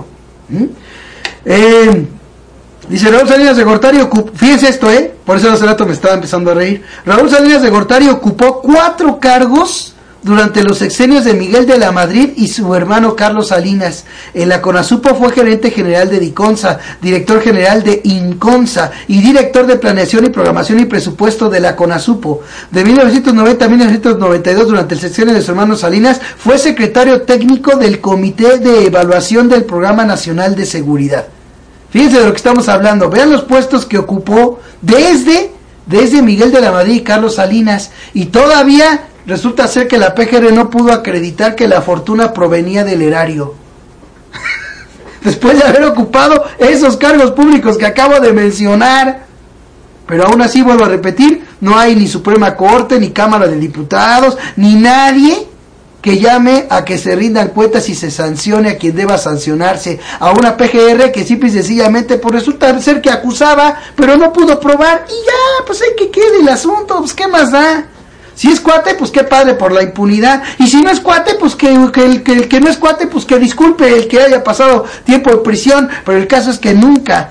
S1: Dice Raúl Salinas de Gortari, fíjense esto, por eso hace rato me estaba empezando a reír. Raúl Salinas de Gortari ocupó 4 cargos durante los sexenios de Miguel de la Madrid y su hermano Carlos Salinas. En la CONASUPO fue gerente general de DICONSA, director general de INCONSA y director de planeación y programación y presupuesto de la CONASUPO. De 1990 a 1992, durante el sexenio de su hermano Salinas, fue secretario técnico del Comité de Evaluación del Programa Nacional de Seguridad. Fíjense de lo que estamos hablando, vean los puestos que ocupó desde Miguel de la Madrid y Carlos Salinas, y todavía resulta ser que la PGR no pudo acreditar que la fortuna provenía del erario. Después de haber ocupado esos cargos públicos que acabo de mencionar. Pero aún así, vuelvo a repetir, no hay ni Suprema Corte, ni Cámara de Diputados, ni nadie que llame a que se rindan cuentas y se sancione a quien deba sancionarse. A una PGR que simple y sencillamente pues resulta ser que acusaba, pero no pudo probar, y ya, pues hay que quede el asunto, pues qué más da. Si es cuate, pues qué padre por la impunidad. Y si no es cuate, pues que el que no es cuate, pues que disculpe el que haya pasado tiempo de prisión. Pero el caso es que nunca.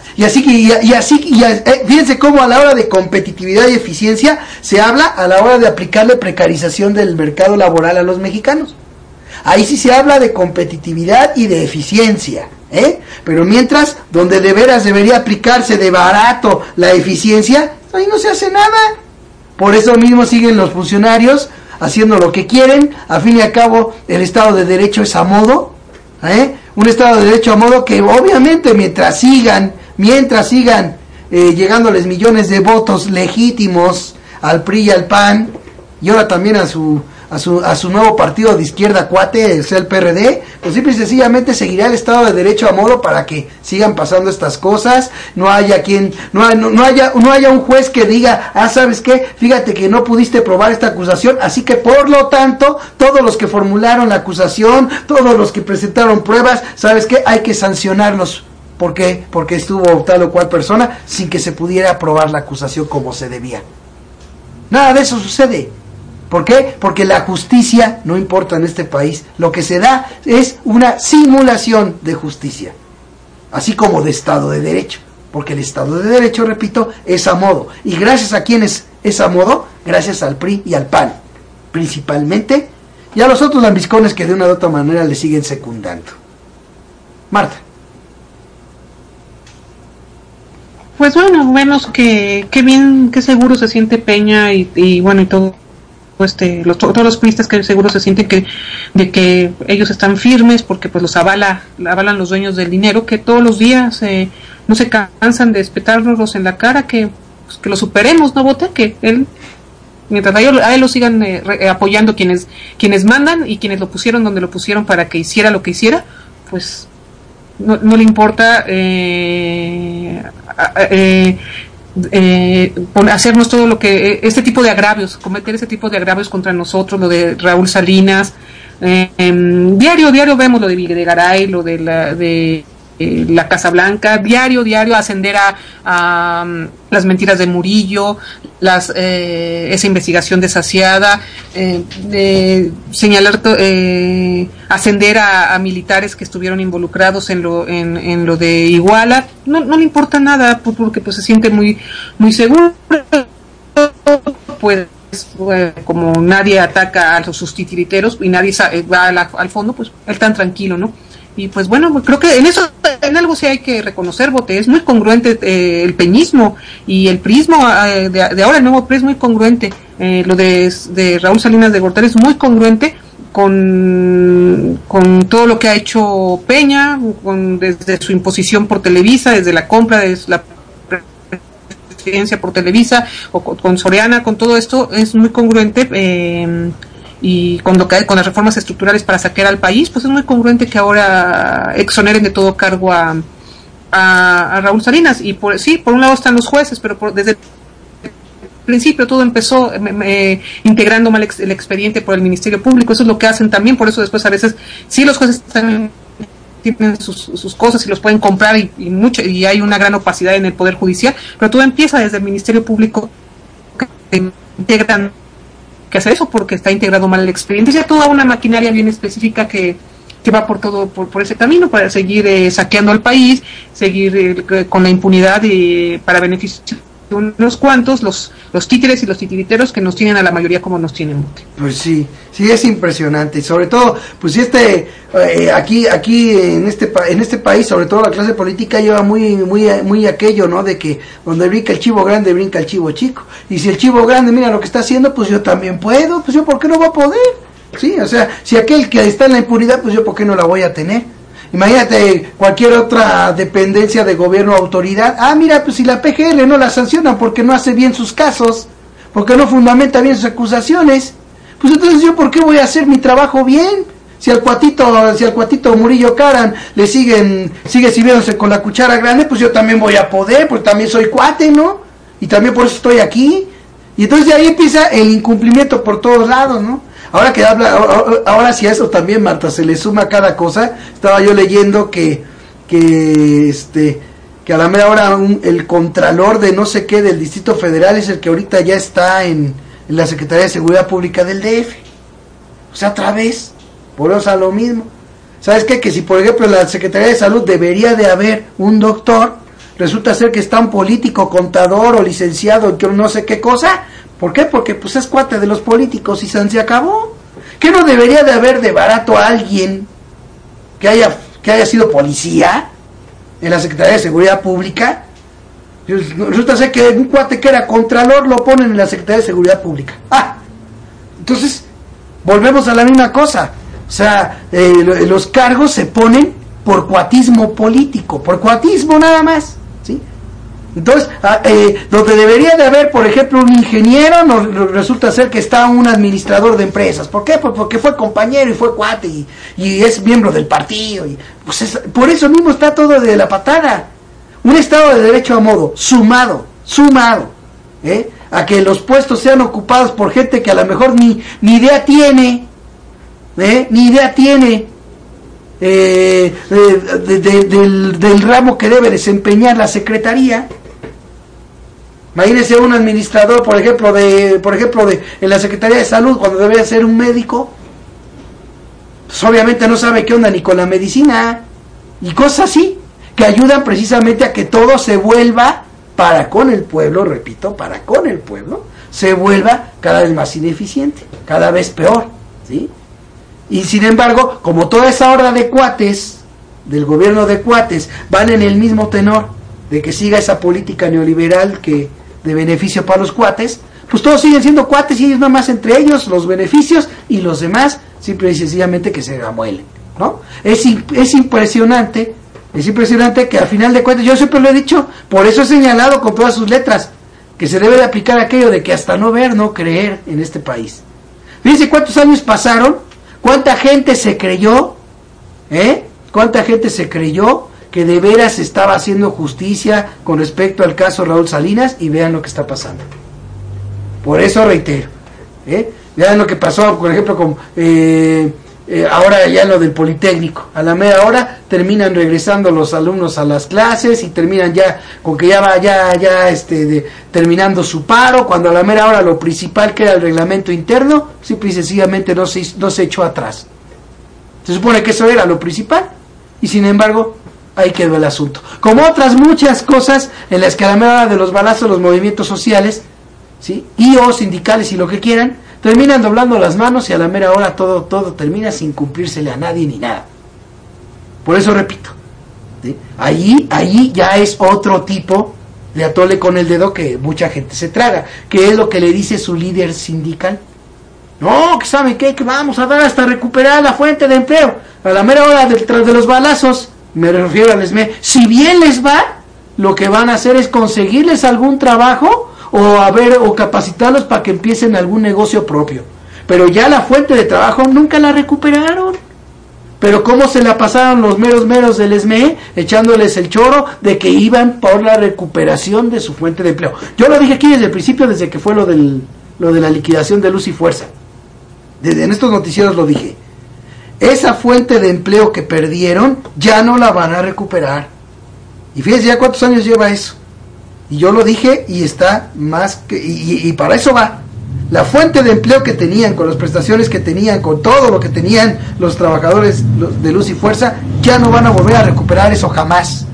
S1: Fíjense cómo a la hora de competitividad y eficiencia se habla a la hora de aplicarle precarización del mercado laboral a los mexicanos. Ahí sí se habla de competitividad y de eficiencia, pero mientras, donde de veras debería aplicarse de barato la eficiencia, ahí no se hace nada. Por eso mismo siguen los funcionarios haciendo lo que quieren. A fin y a cabo, el Estado de Derecho es a modo, un Estado de Derecho a modo que obviamente mientras sigan llegándoles millones de votos legítimos al PRI y al PAN, y ahora también a su nuevo partido de izquierda cuate, sea el PRD, pues simple y sencillamente seguirá el Estado de Derecho a modo para que sigan pasando estas cosas. No haya un juez que diga, ¿sabes qué? Fíjate que no pudiste probar esta acusación, así que por lo tanto, todos los que formularon la acusación, todos los que presentaron pruebas, ¿sabes qué? Hay que sancionarlos. ¿Por qué? Porque estuvo tal o cual persona sin que se pudiera probar la acusación como se debía. Nada de eso sucede. ¿Por qué? Porque la justicia no importa en este país. Lo que se da es una simulación de justicia, así como de Estado de Derecho. Porque el Estado de Derecho, repito, es a modo. ¿Y gracias a quién es a modo? Gracias al PRI y al PAN, principalmente, y a los otros lambiscones que de una u otra manera le siguen secundando. Marta.
S2: Pues bueno, vemos que bien, que seguro se siente Peña y bueno, y todo. Todos los priistas que seguro se sienten de que ellos están firmes porque pues los avalan los dueños del dinero, que todos los días no se cansan de espetárnoslos en la cara, que lo superemos, no voten, que él, mientras a él lo sigan apoyando quienes mandan y quienes lo pusieron donde lo pusieron para que hiciera lo que hiciera, pues no le importa hacernos todo lo que este tipo de agravios, cometer ese tipo de agravios contra nosotros, lo de Raúl Salinas, diario vemos lo de Videgaray, lo de la Casa Blanca, diario ascender a las mentiras de Murillo, esa investigación desasiada, señalar, ascender a militares que estuvieron involucrados en lo de Iguala. No le importa nada porque pues se siente muy seguro, pues como nadie ataca a sus titiriteros y nadie va al fondo, pues él tan tranquilo, ¿no? Y pues bueno, creo que en algo sí hay que reconocer, Bote, es muy congruente el peñismo y el prismo de ahora, el nuevo PRI es muy congruente, lo de Raúl Salinas de Gortari es muy congruente con todo lo que ha hecho Peña, desde su imposición por Televisa, desde la compra de la presidencia por Televisa, o con Soriana, con todo esto, es muy congruente. Y con las reformas estructurales para saquear al país, pues es muy congruente que ahora exoneren de todo cargo a Raúl Salinas. Y por un lado están los jueces, pero desde el principio todo empezó integrando mal el expediente por el Ministerio Público. Eso es lo que hacen también, por eso después a veces sí los jueces también tienen sus cosas y los pueden comprar y hay una gran opacidad en el Poder Judicial, pero todo empieza desde el Ministerio Público, que integran que hacer eso porque está integrado mal el expediente. Ya toda una maquinaria bien específica que va por todo por ese camino para seguir saqueando al país, seguir con la impunidad para beneficio de unos cuantos, los títeres y los titiriteros que nos tienen a la mayoría como nos tienen.
S1: Pues sí es impresionante, y sobre todo pues aquí en este país, sobre todo la clase política lleva muy aquello, ¿no? De que donde brinca el chivo grande brinca el chivo chico, y si el chivo grande mira lo que está haciendo, pues yo también puedo, pues yo por qué no voy a poder, sí, o sea, si aquel que está en la impunidad, pues yo por qué no la voy a tener. Imagínate cualquier otra dependencia de gobierno o autoridad. Mira, pues si la PGR no la sanciona porque no hace bien sus casos, porque no fundamenta bien sus acusaciones, Pues entonces yo, ¿por qué voy a hacer mi trabajo bien? Si al cuatito Murillo Karam sigue sirviéndose con la cuchara grande, pues yo también voy a poder, porque también soy cuate, ¿no? Y también por eso estoy aquí. Y entonces de ahí empieza el incumplimiento por todos lados, ¿no? Ahora si a eso también, Marta, se le suma cada cosa. Estaba yo leyendo que a la mera hora el contralor de no sé qué del Distrito Federal es el que ahorita ya está en la Secretaría de Seguridad Pública del DF. O sea, otra vez, por eso a lo mismo. ¿Sabes qué? Que si por ejemplo en la Secretaría de Salud debería de haber un doctor, resulta ser que está un político, contador o licenciado, yo no sé qué cosa. ¿Por qué? Porque pues es cuate de los políticos y se acabó. ¿Qué no debería de haber de barato a alguien que haya sido policía en la Secretaría de Seguridad Pública? Resulta ser que un cuate que era contralor lo ponen en la Secretaría de Seguridad Pública. Entonces volvemos a la misma cosa. O sea, los cargos se ponen por cuatismo político, por cuatismo nada más, ¿sí? Entonces, donde debería de haber, por ejemplo, un ingeniero, resulta ser que está un administrador de empresas. ¿Por qué? Pues porque fue compañero y fue cuate y es miembro del partido. Pues por eso mismo está todo de la patada. Un Estado de Derecho a modo, sumado, a que los puestos sean ocupados por gente que a lo mejor ni idea tiene, del ramo que debe desempeñar la secretaría. Imagínese un administrador, por ejemplo, en la Secretaría de Salud, cuando debería ser un médico, pues obviamente no sabe qué onda ni con la medicina, y cosas así, que ayudan precisamente a que todo se vuelva para con el pueblo, se vuelva cada vez más ineficiente, cada vez peor, ¿sí? Y sin embargo, como toda esa horda de cuates, del gobierno de cuates, van en el mismo tenor de que siga esa política neoliberal que de beneficio para los cuates, pues todos siguen siendo cuates y ellos nada más entre ellos, los beneficios, y los demás simple y sencillamente que se amuelen, ¿no? Es impresionante que al final de cuentas, yo siempre lo he dicho, por eso he señalado con todas sus letras, que se debe de aplicar aquello de que hasta no ver, no creer en este país. Fíjense cuántos años pasaron, cuánta gente se creyó, que de veras estaba haciendo justicia con respecto al caso Raúl Salinas, y vean lo que está pasando. Por eso reitero, vean lo que pasó, por ejemplo, con ahora ya lo del Politécnico. A la media hora terminan regresando los alumnos a las clases y terminan ya con que terminando su paro, cuando a la mera hora lo principal, que era el reglamento interno, simple y sencillamente no se echó atrás. Se supone que eso era lo principal y sin embargo ahí quedó el asunto, como otras muchas cosas en las que a la mera hora de los balazos los movimientos sociales, ¿sí?, y o sindicales y lo que quieran, terminan doblando las manos y a la mera hora todo termina sin cumplírsele a nadie ni nada. Por eso repito, ¿sí?, ahí ya es otro tipo de atole con el dedo que mucha gente se traga, que es lo que le dice su líder sindical. No, que saben qué, que vamos a dar hasta recuperar la fuente de empleo. A la mera hora de los balazos, me refiero al ESME, si bien les va, lo que van a hacer es conseguirles algún trabajo o capacitarlos para que empiecen algún negocio propio. Pero ya la fuente de trabajo nunca la recuperaron. Pero cómo se la pasaron los meros del ESME, echándoles el choro de que iban por la recuperación de su fuente de empleo. Yo lo dije aquí desde el principio, desde que fue lo de la liquidación de Luz y Fuerza. En estos noticieros lo dije. Esa fuente de empleo que perdieron ya no la van a recuperar. Y fíjense ya cuántos años lleva eso. Y yo lo dije y está más que... Y para eso va. La fuente de empleo que tenían, con las prestaciones que tenían, con todo lo que tenían los trabajadores de Luz y Fuerza, ya no van a volver a recuperar eso jamás.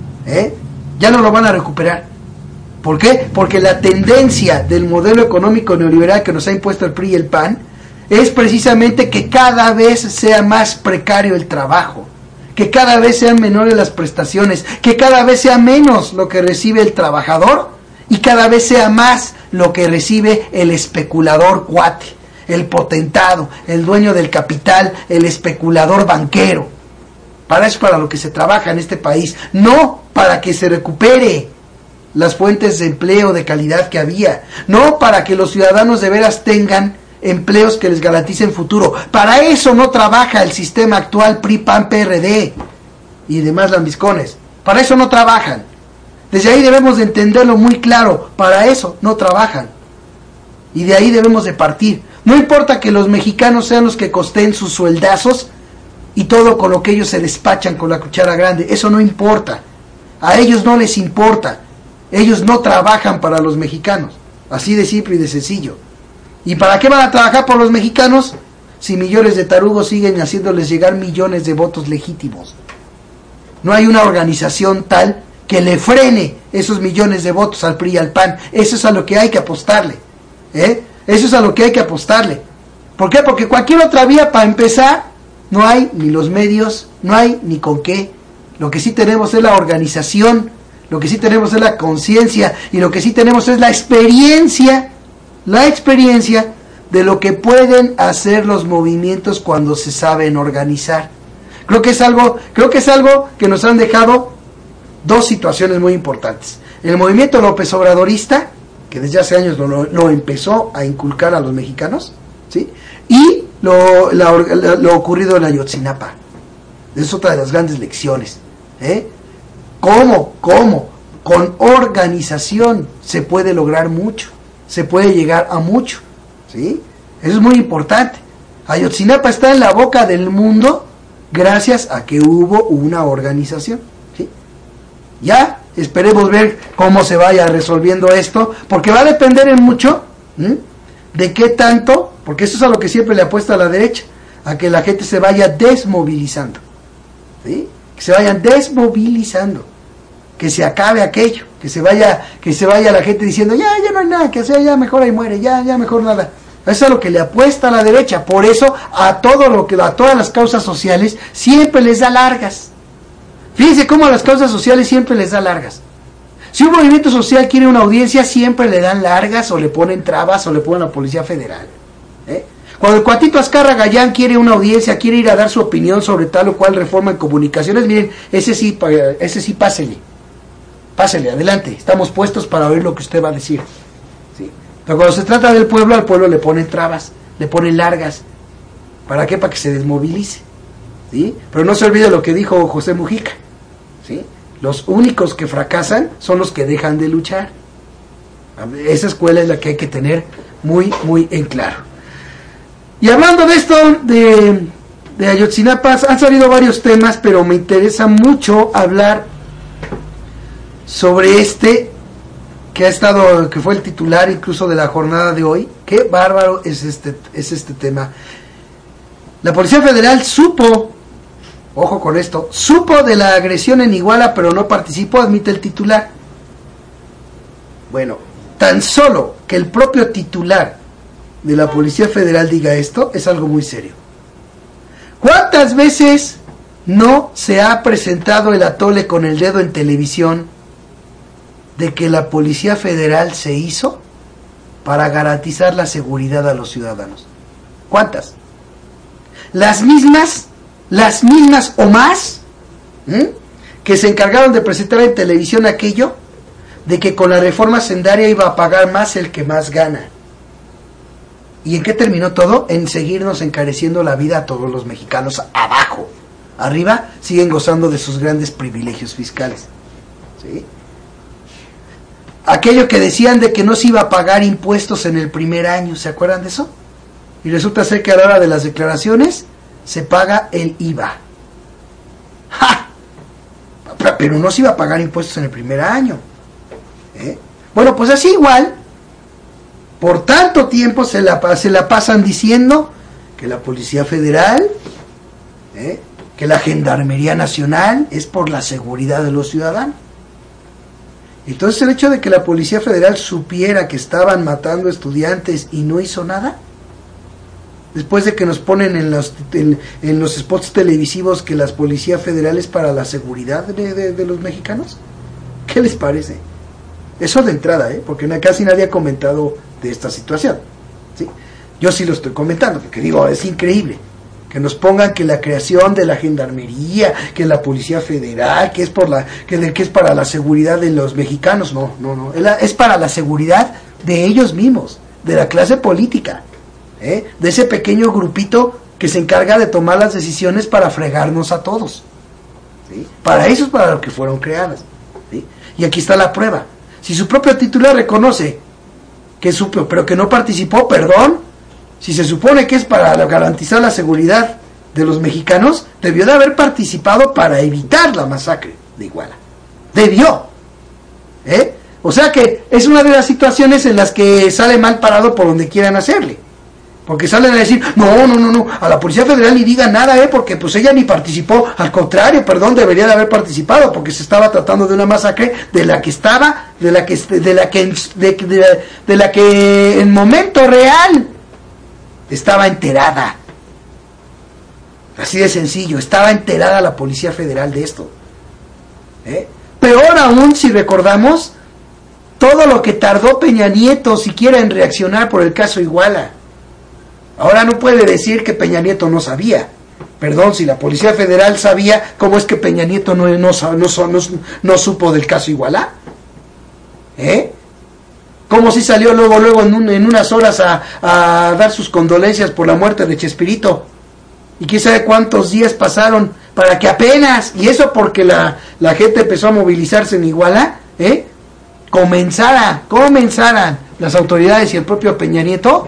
S1: Ya no lo van a recuperar. ¿Por qué? Porque la tendencia del modelo económico neoliberal que nos ha impuesto el PRI y el PAN es precisamente que cada vez sea más precario el trabajo, que cada vez sean menores las prestaciones, que cada vez sea menos lo que recibe el trabajador y cada vez sea más lo que recibe el especulador cuate, el potentado, el dueño del capital, el especulador banquero. Para eso es para lo que se trabaja en este país, no para que se recupere las fuentes de empleo de calidad que había, no para que los ciudadanos de veras tengan empleos que les garanticen futuro. Para eso no trabaja el sistema actual PRI, PAN, PRD y demás lambiscones. Para eso no trabajan. Desde ahí debemos de entenderlo muy claro. Para eso no trabajan. Y de ahí debemos de partir. No importa que los mexicanos sean los que costeen sus sueldazos y todo con lo que ellos se despachan con la cuchara grande. Eso no importa. A ellos no les importa. Ellos no trabajan para los mexicanos. Así de simple y de sencillo. ¿Y para qué van a trabajar por los mexicanos si millones de tarugos siguen haciéndoles llegar millones de votos legítimos? No hay una organización tal que le frene esos millones de votos al PRI y al PAN. Eso es a lo que hay que apostarle. Eso es a lo que hay que apostarle. ¿Por qué? Porque cualquier otra vía, para empezar, no hay ni los medios, no hay ni con qué. Lo que sí tenemos es la organización, lo que sí tenemos es la conciencia, y lo que sí tenemos es la experiencia de lo que pueden hacer los movimientos cuando se saben organizar. Creo que es algo que nos han dejado dos situaciones muy importantes. El movimiento López Obradorista, que desde hace años lo empezó a inculcar a los mexicanos, ¿sí? Y lo ocurrido en Ayotzinapa. Es otra de las grandes lecciones. ¿Cómo? Con organización se puede lograr mucho, se puede llegar a mucho, ¿sí? Eso es muy importante. Ayotzinapa está en la boca del mundo gracias a que hubo una organización, ¿sí? Ya esperemos ver cómo se vaya resolviendo esto, porque va a depender en mucho de qué tanto, porque eso es a lo que siempre le apuesta a la derecha, a que la gente se vaya desmovilizando, ¿sí? Que se vayan desmovilizando, que se acabe aquello, que se vaya la gente diciendo ya no hay nada que hacer, ya mejor ahí muere, ya mejor nada. Eso es a lo que le apuesta a la derecha. Por eso a todas las causas sociales siempre les da largas. Fíjense cómo a las causas sociales siempre les da largas. Si un movimiento social quiere una audiencia, siempre le dan largas, o le ponen trabas, o le ponen a la Policía Federal. Cuando el cuatito Azcarra Gallán quiere una audiencia, quiere ir a dar su opinión sobre tal o cual reforma en comunicaciones, miren, ese sí pásele, adelante, estamos puestos para oír lo que usted va a decir. ¿Sí? Pero cuando se trata del pueblo, al pueblo le ponen trabas, le ponen largas. ¿Para qué? Para que se desmovilice. ¿Sí? Pero no se olvide lo que dijo José Mujica. ¿Sí? Los únicos que fracasan son los que dejan de luchar. Esa escuela es la que hay que tener muy, muy en claro. Y hablando de esto, de Ayotzinapa, han salido varios temas, pero me interesa mucho hablar sobre que fue el titular incluso de la jornada de hoy. Qué bárbaro es este tema. La Policía Federal supo de la agresión en Iguala, pero no participó, admite el titular. Bueno, tan solo que el propio titular de la Policía Federal diga esto, es algo muy serio. ¿Cuántas veces no se ha presentado el atole con el dedo en televisión de que la Policía Federal se hizo para garantizar la seguridad a los ciudadanos? ¿Cuántas? Las mismas o más que se encargaron de presentar en televisión aquello de que con la reforma sendaria iba a pagar más el que más gana. ¿Y en qué terminó todo? En seguirnos encareciendo la vida a todos los mexicanos abajo. Arriba siguen gozando de sus grandes privilegios fiscales. ¿Sí? Aquello que decían de que no se iba a pagar impuestos en el primer año, ¿se acuerdan de eso? Y resulta ser que a la hora de las declaraciones se paga el IVA. ¡Ja! Pero no se iba a pagar impuestos en el primer año. Bueno, pues así igual, por tanto tiempo se la pasan diciendo que la Policía Federal, que la Gendarmería Nacional es por la seguridad de los ciudadanos. Entonces el hecho de que la Policía Federal supiera que estaban matando estudiantes y no hizo nada, después de que nos ponen en los spots televisivos que la Policía Federal es para la seguridad de los mexicanos, ¿qué les parece? Eso de entrada, porque casi nadie ha comentado de esta situación, ¿sí? Yo sí lo estoy comentando, porque digo, es increíble que nos pongan que la creación de la Gendarmería, que la Policía Federal, que es para la seguridad de los mexicanos. No, es para la seguridad de ellos mismos, de la clase política. de ese pequeño grupito que se encarga de tomar las decisiones para fregarnos a todos, ¿sí? Para eso es para lo que fueron creadas, ¿sí? Y aquí está la prueba. Si su propio titular reconoce que supo, pero que no participó, perdón, si se supone que es para garantizar la seguridad de los mexicanos, debió de haber participado para evitar la masacre de Iguala. Debió. O sea que es una de las situaciones en las que sale mal parado por donde quieran hacerle. Porque salen a decir, no, a la Policía Federal ni diga nada, porque pues ella ni participó, al contrario, perdón, debería de haber participado, porque se estaba tratando de una masacre de la que en momento real estaba enterada. Así de sencillo, estaba enterada la Policía Federal de esto. Peor aún si recordamos todo lo que tardó Peña Nieto siquiera en reaccionar por el caso Iguala. Ahora no puede decir que Peña Nieto no sabía. Perdón, si la Policía Federal sabía, ¿cómo es que Peña Nieto no supo del caso Iguala? ¿Cómo si salió luego en unas horas a dar sus condolencias por la muerte de Chespirito? Y quién sabe cuántos días pasaron para que apenas, y eso porque la gente empezó a movilizarse en Iguala, comenzaran las autoridades y el propio Peña Nieto,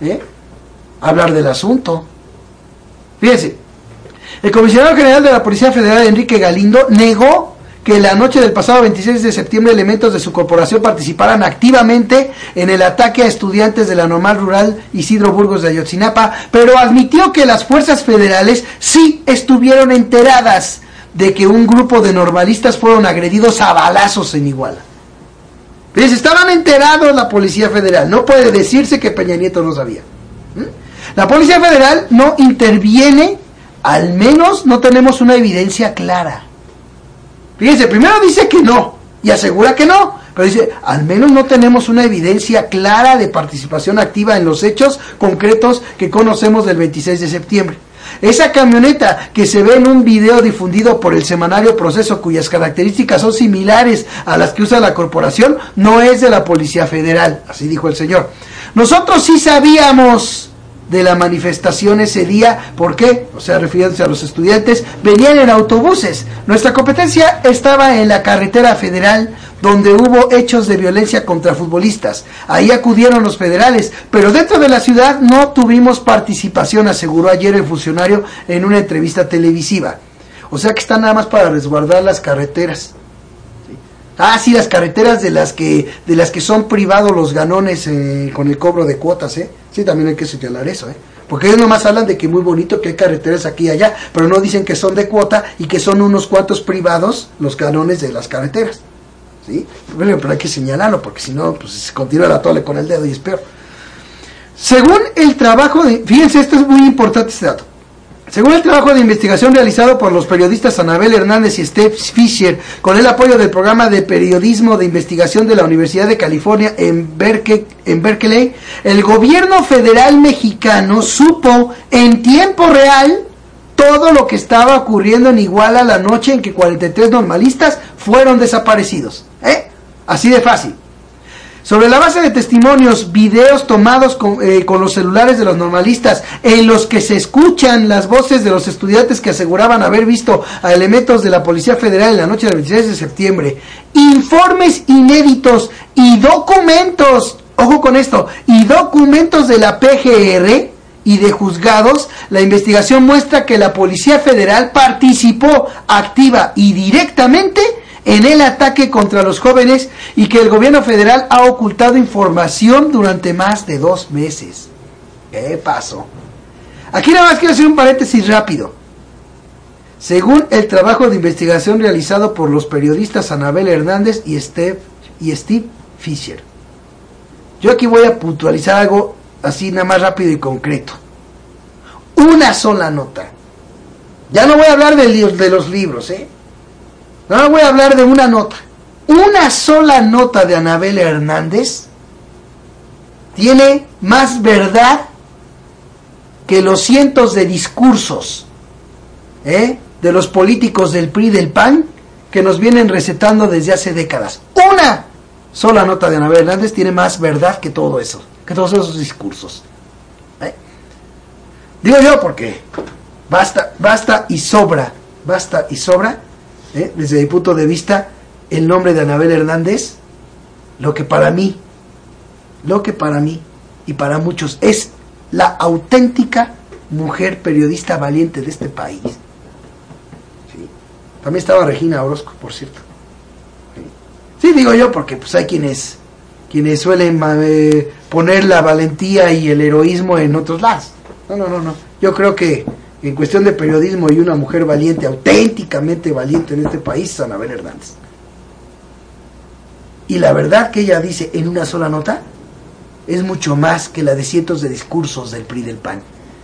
S1: hablar del asunto. Fíjense, el comisionado general de la Policía Federal, Enrique Galindo, negó que la noche del pasado 26 de septiembre elementos de su corporación participaran activamente en el ataque a estudiantes de la normal rural Isidro Burgos de Ayotzinapa, pero admitió que las fuerzas federales sí estuvieron enteradas de que un grupo de normalistas fueron agredidos a balazos en Iguala. Fíjense, estaban enterados la Policía Federal, no puede decirse que Peña Nieto no sabía. La Policía Federal no interviene, al menos no tenemos una evidencia clara. Fíjense, primero dice que no, y asegura que no, pero dice, al menos no tenemos una evidencia clara de participación activa en los hechos concretos que conocemos del 26 de septiembre. Esa camioneta que se ve en un video difundido por el semanario Proceso, cuyas características son similares a las que usa la corporación, no es de la Policía Federal, así dijo el señor. Nosotros sí sabíamos de la manifestación ese día. ¿Por qué? O sea, refiriéndose a los estudiantes, venían en autobuses. Nuestra competencia estaba en la carretera federal, donde hubo hechos de violencia contra futbolistas. Ahí acudieron los federales, pero dentro de la ciudad no tuvimos participación, aseguró ayer el funcionario en una entrevista televisiva. O sea que están nada más para resguardar las carreteras. Sí, las carreteras de las que son privados los ganones con el cobro de cuotas, Sí, también hay que señalar eso, Porque ellos nomás hablan de que muy bonito que hay carreteras aquí y allá, pero no dicen que son de cuota y que son unos cuantos privados los ganones de las carreteras, ¿sí? Bueno, pero hay que señalarlo, porque si no, pues se continúa la tole con el dedo y es peor. Según el trabajo fíjense, esto es muy importante este dato. Según el trabajo de investigación realizado por los periodistas Anabel Hernández y Steph Fisher, con el apoyo del programa de periodismo de investigación de la Universidad de California en Berkeley, el gobierno federal mexicano supo en tiempo real todo lo que estaba ocurriendo en Iguala la noche en que 43 normalistas fueron desaparecidos. Así de fácil. Sobre la base de testimonios, videos tomados con los celulares de los normalistas, en los que se escuchan las voces de los estudiantes que aseguraban haber visto a elementos de la Policía Federal en la noche del 26 de septiembre, informes inéditos y documentos, ojo con esto, y documentos de la PGR y de juzgados, la investigación muestra que la Policía Federal participó activa y directamente en el ataque contra los jóvenes y que el gobierno federal ha ocultado información durante más de 2 meses. ¿Qué pasó? Aquí nada más quiero hacer un paréntesis rápido. Según el trabajo de investigación realizado por los periodistas Anabel Hernández y Steve Fisher, yo aquí voy a puntualizar algo así nada más rápido y concreto. Una sola nota. Ya no voy a hablar de los libros, No voy a hablar de una nota. Una sola nota de Anabel Hernández tiene más verdad que los cientos de discursos de los políticos del PRI y del PAN que nos vienen recetando desde hace décadas. Una sola nota de Anabel Hernández tiene más verdad que todo eso, que todos esos discursos. Digo yo porque basta y sobra, desde mi punto de vista, el nombre de Anabel Hernández, lo que para mí y para muchos es la auténtica mujer periodista valiente de este país. ¿Sí? También estaba Regina Orozco, por cierto. Sí, digo yo porque pues hay quienes suelen poner la valentía y el heroísmo en otros lados. No. Yo creo que en cuestión de periodismo y una mujer valiente, auténticamente valiente en este país, es Anabel Hernández. Y la verdad que ella dice en una sola nota es mucho más que la de cientos de discursos del PRI y del PAN.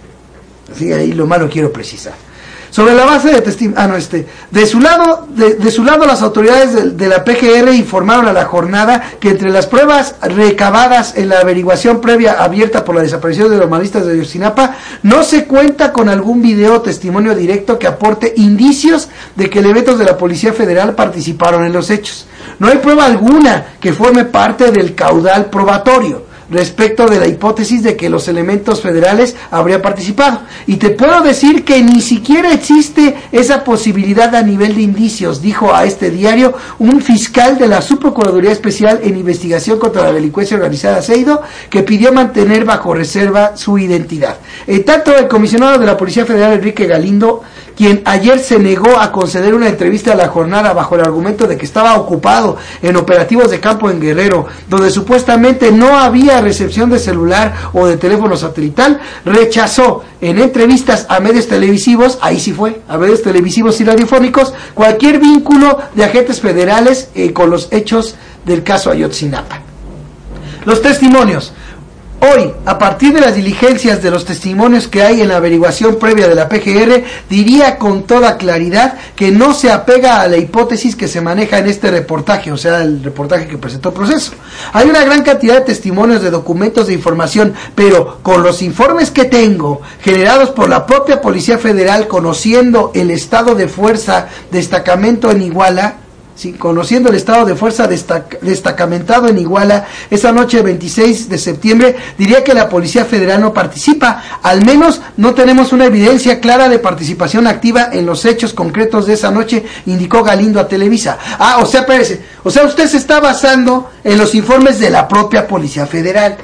S1: Así ahí lo malo quiero precisar. Sobre la base de testimonios, de su lado las autoridades de la PGR informaron a la jornada que entre las pruebas recabadas en la averiguación previa abierta por la desaparición de los maristas de Ayotzinapa, no se cuenta con algún video o testimonio directo que aporte indicios de que elementos de la Policía Federal participaron en los hechos. No hay prueba alguna que forme parte del caudal probatorio respecto de la hipótesis de que los elementos federales habrían participado. Y te puedo decir que ni siquiera existe esa posibilidad a nivel de indicios, dijo a este diario un fiscal de la Subprocuraduría Especial en Investigación contra la Delincuencia Organizada, SEIDO, que pidió mantener bajo reserva su identidad. En tanto, el comisionado de la Policía Federal, Enrique Galindo, quien ayer se negó a conceder una entrevista a la jornada bajo el argumento de que estaba ocupado en operativos de campo en Guerrero, donde supuestamente no había recepción de celular o de teléfono satelital, rechazó en entrevistas a medios televisivos, ahí sí fue, a medios televisivos y radiofónicos, cualquier vínculo de agentes federales con los hechos del caso Ayotzinapa. Los testimonios. Hoy, a partir de las diligencias de los testimonios que hay en la averiguación previa de la PGR, diría con toda claridad que no se apega a la hipótesis que se maneja en este reportaje, o sea, el reportaje que presentó Proceso. Hay una gran cantidad de testimonios, de documentos, de información, pero con los informes que tengo, generados por la propia Policía Federal, conociendo el estado de fuerza destacamento en Iguala, sí, conociendo el estado de fuerza destacamentado en Iguala esa noche del 26 de septiembre, diría que la Policía Federal no participa. Al menos no tenemos una evidencia clara de participación activa en los hechos concretos de esa noche, indicó Galindo a Televisa. Espérese, usted se está basando en los informes de la propia Policía Federal.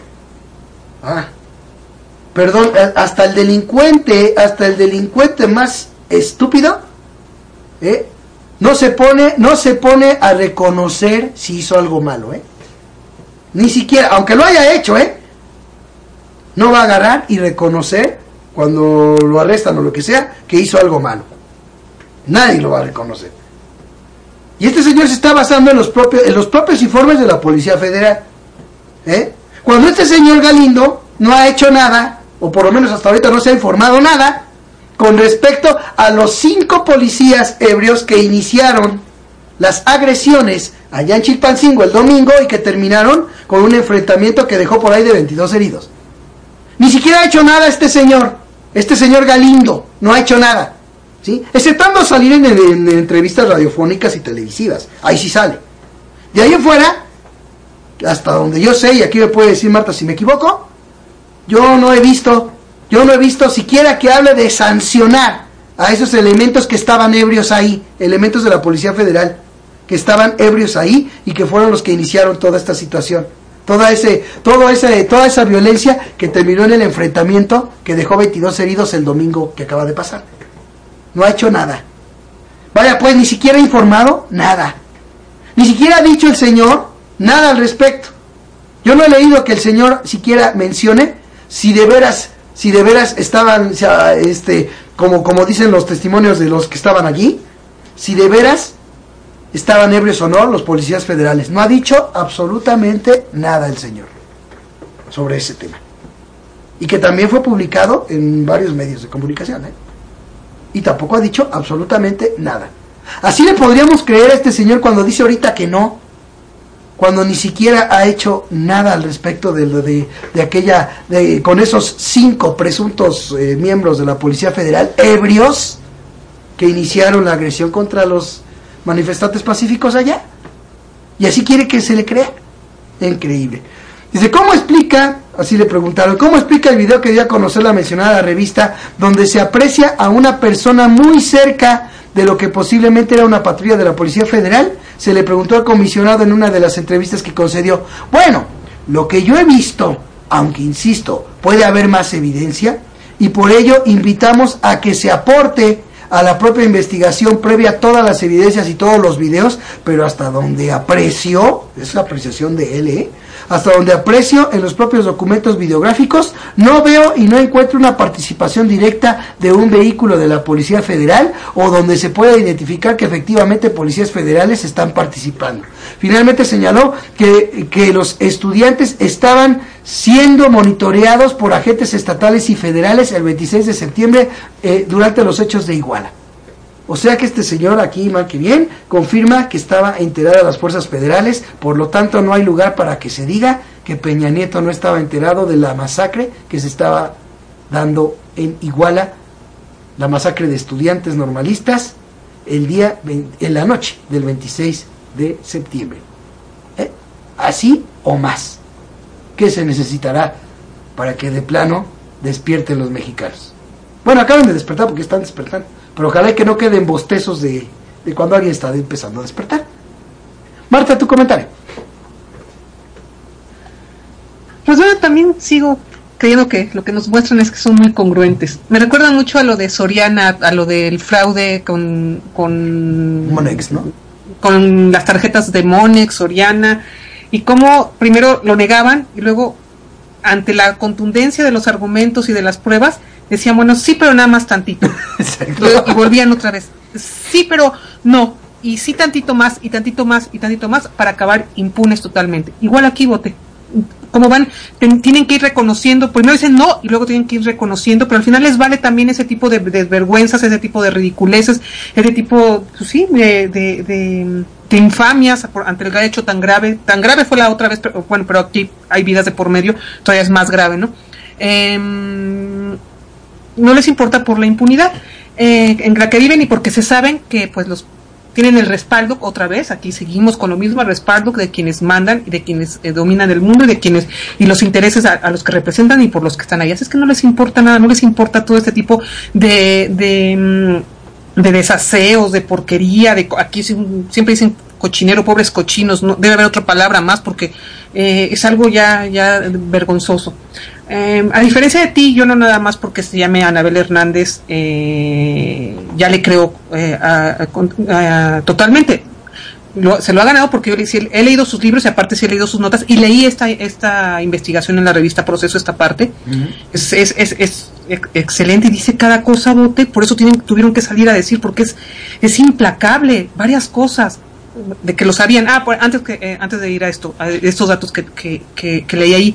S1: Perdón, hasta el delincuente más estúpido, no se pone a reconocer si hizo algo malo, ni siquiera, aunque lo haya hecho, no va a agarrar y reconocer cuando lo arrestan o lo que sea, que hizo algo malo. Nadie lo va a reconocer. Y este señor se está basando en los propios informes de la Policía Federal, cuando este señor Galindo no ha hecho nada, o por lo menos hasta ahorita no se ha informado nada con respecto a los 5 policías ebrios que iniciaron las agresiones allá en Chilpancingo el domingo y que terminaron con un enfrentamiento que dejó por ahí de 22 heridos. Ni siquiera ha hecho nada este señor Galindo, no ha hecho nada, ¿sí? Exceptando salir en entrevistas radiofónicas y televisivas, ahí sí sale. De ahí en fuera, hasta donde yo sé, y aquí me puede decir Marta si me equivoco, yo no he visto siquiera que hable de sancionar a esos elementos que estaban ebrios ahí, elementos de la Policía Federal, que estaban ebrios ahí y que fueron los que iniciaron toda esta situación, toda esa violencia que terminó en el enfrentamiento que dejó 22 heridos el domingo que acaba de pasar. No ha hecho nada. Vaya, pues ni siquiera ha informado nada. Ni siquiera ha dicho el señor nada al respecto. Yo no he leído que el señor siquiera mencione si de veras estaban, como dicen los testimonios de los que estaban allí, si de veras estaban ebrios o no los policías federales. No ha dicho absolutamente nada el señor sobre ese tema. Y que también fue publicado en varios medios de comunicación, y tampoco ha dicho absolutamente nada. Así le podríamos creer a este señor cuando dice ahorita que no, cuando ni siquiera ha hecho nada al respecto con esos 5 presuntos miembros de la Policía Federal ebrios que iniciaron la agresión contra los manifestantes pacíficos allá. Y así quiere que se le crea. Increíble. Dice, ¿cómo explica Así le preguntaron, ¿cómo explica el video que dio a conocer la mencionada revista, donde se aprecia a una persona muy cerca de lo que posiblemente era una patrulla de la Policía Federal? Se le preguntó al comisionado en una de las entrevistas que concedió. Bueno, lo que yo he visto, aunque insisto, puede haber más evidencia, y por ello invitamos a que se aporte a la propia investigación previa a todas las evidencias y todos los videos, pero hasta donde aprecio, es la apreciación de él, hasta donde aprecio en los propios documentos videográficos, no veo y no encuentro una participación directa de un vehículo de la Policía Federal o donde se pueda identificar que efectivamente policías federales están participando. Finalmente señaló que los estudiantes estaban siendo monitoreados por agentes estatales y federales el 26 de septiembre durante los hechos de Iguala. O sea que este señor aquí, mal que bien, confirma que estaba enterado de las fuerzas federales, por lo tanto no hay lugar para que se diga que Peña Nieto no estaba enterado de la masacre que se estaba dando en Iguala, la masacre de estudiantes normalistas, en la noche del 26 de septiembre. Así o más. ¿Qué se necesitará para que de plano despierten los mexicanos? Bueno, acaban de despertar porque están despertando, pero ojalá que no queden bostezos de cuando alguien está empezando a despertar. Marta, tu comentario.
S2: Pues yo también sigo creyendo que lo que nos muestran es que son muy congruentes. Me recuerda mucho a lo de Soriana, a lo del fraude con
S1: Monex, ¿no?
S2: Con las tarjetas de Monex, Soriana, y cómo primero lo negaban y luego, ante la contundencia de los argumentos y de las pruebas, decían, bueno, sí, pero nada más tantito. Y volvían otra vez, sí, pero no, y sí tantito más, y tantito más, y tantito más, para acabar impunes totalmente. Igual aquí, Bote. Como van, tienen que ir reconociendo, primero dicen no, y luego tienen que ir reconociendo, pero al final les vale también ese tipo de desvergüenzas, ese tipo de ridiculeces, ese tipo, pues sí, de infamias ante el hecho tan grave fue la otra vez, pero, bueno, pero aquí hay vidas de por medio, todavía es más grave, ¿no? No les importa por la impunidad en la que viven y porque se saben que pues los tienen el respaldo, otra vez, aquí seguimos con lo mismo, el respaldo de quienes mandan y de quienes dominan el mundo y los intereses a los que representan y por los que están ahí. Así es que no les importa nada, no les importa todo este tipo de desaseos, de porquería, aquí siempre dicen cochinero, pobres cochinos, no debe haber otra palabra más porque es algo ya vergonzoso. A diferencia de ti, yo no nada más porque se llame Anabel Hernández, ya le creo totalmente. Se lo ha ganado porque he leído sus libros y aparte sí he leído sus notas y leí esta investigación en la revista Proceso, esta parte. Es excelente y dice cada cosa, Bote, por eso tuvieron que salir a decir porque es implacable, varias cosas de que lo sabían. Antes de ir a estos datos que leí ahí,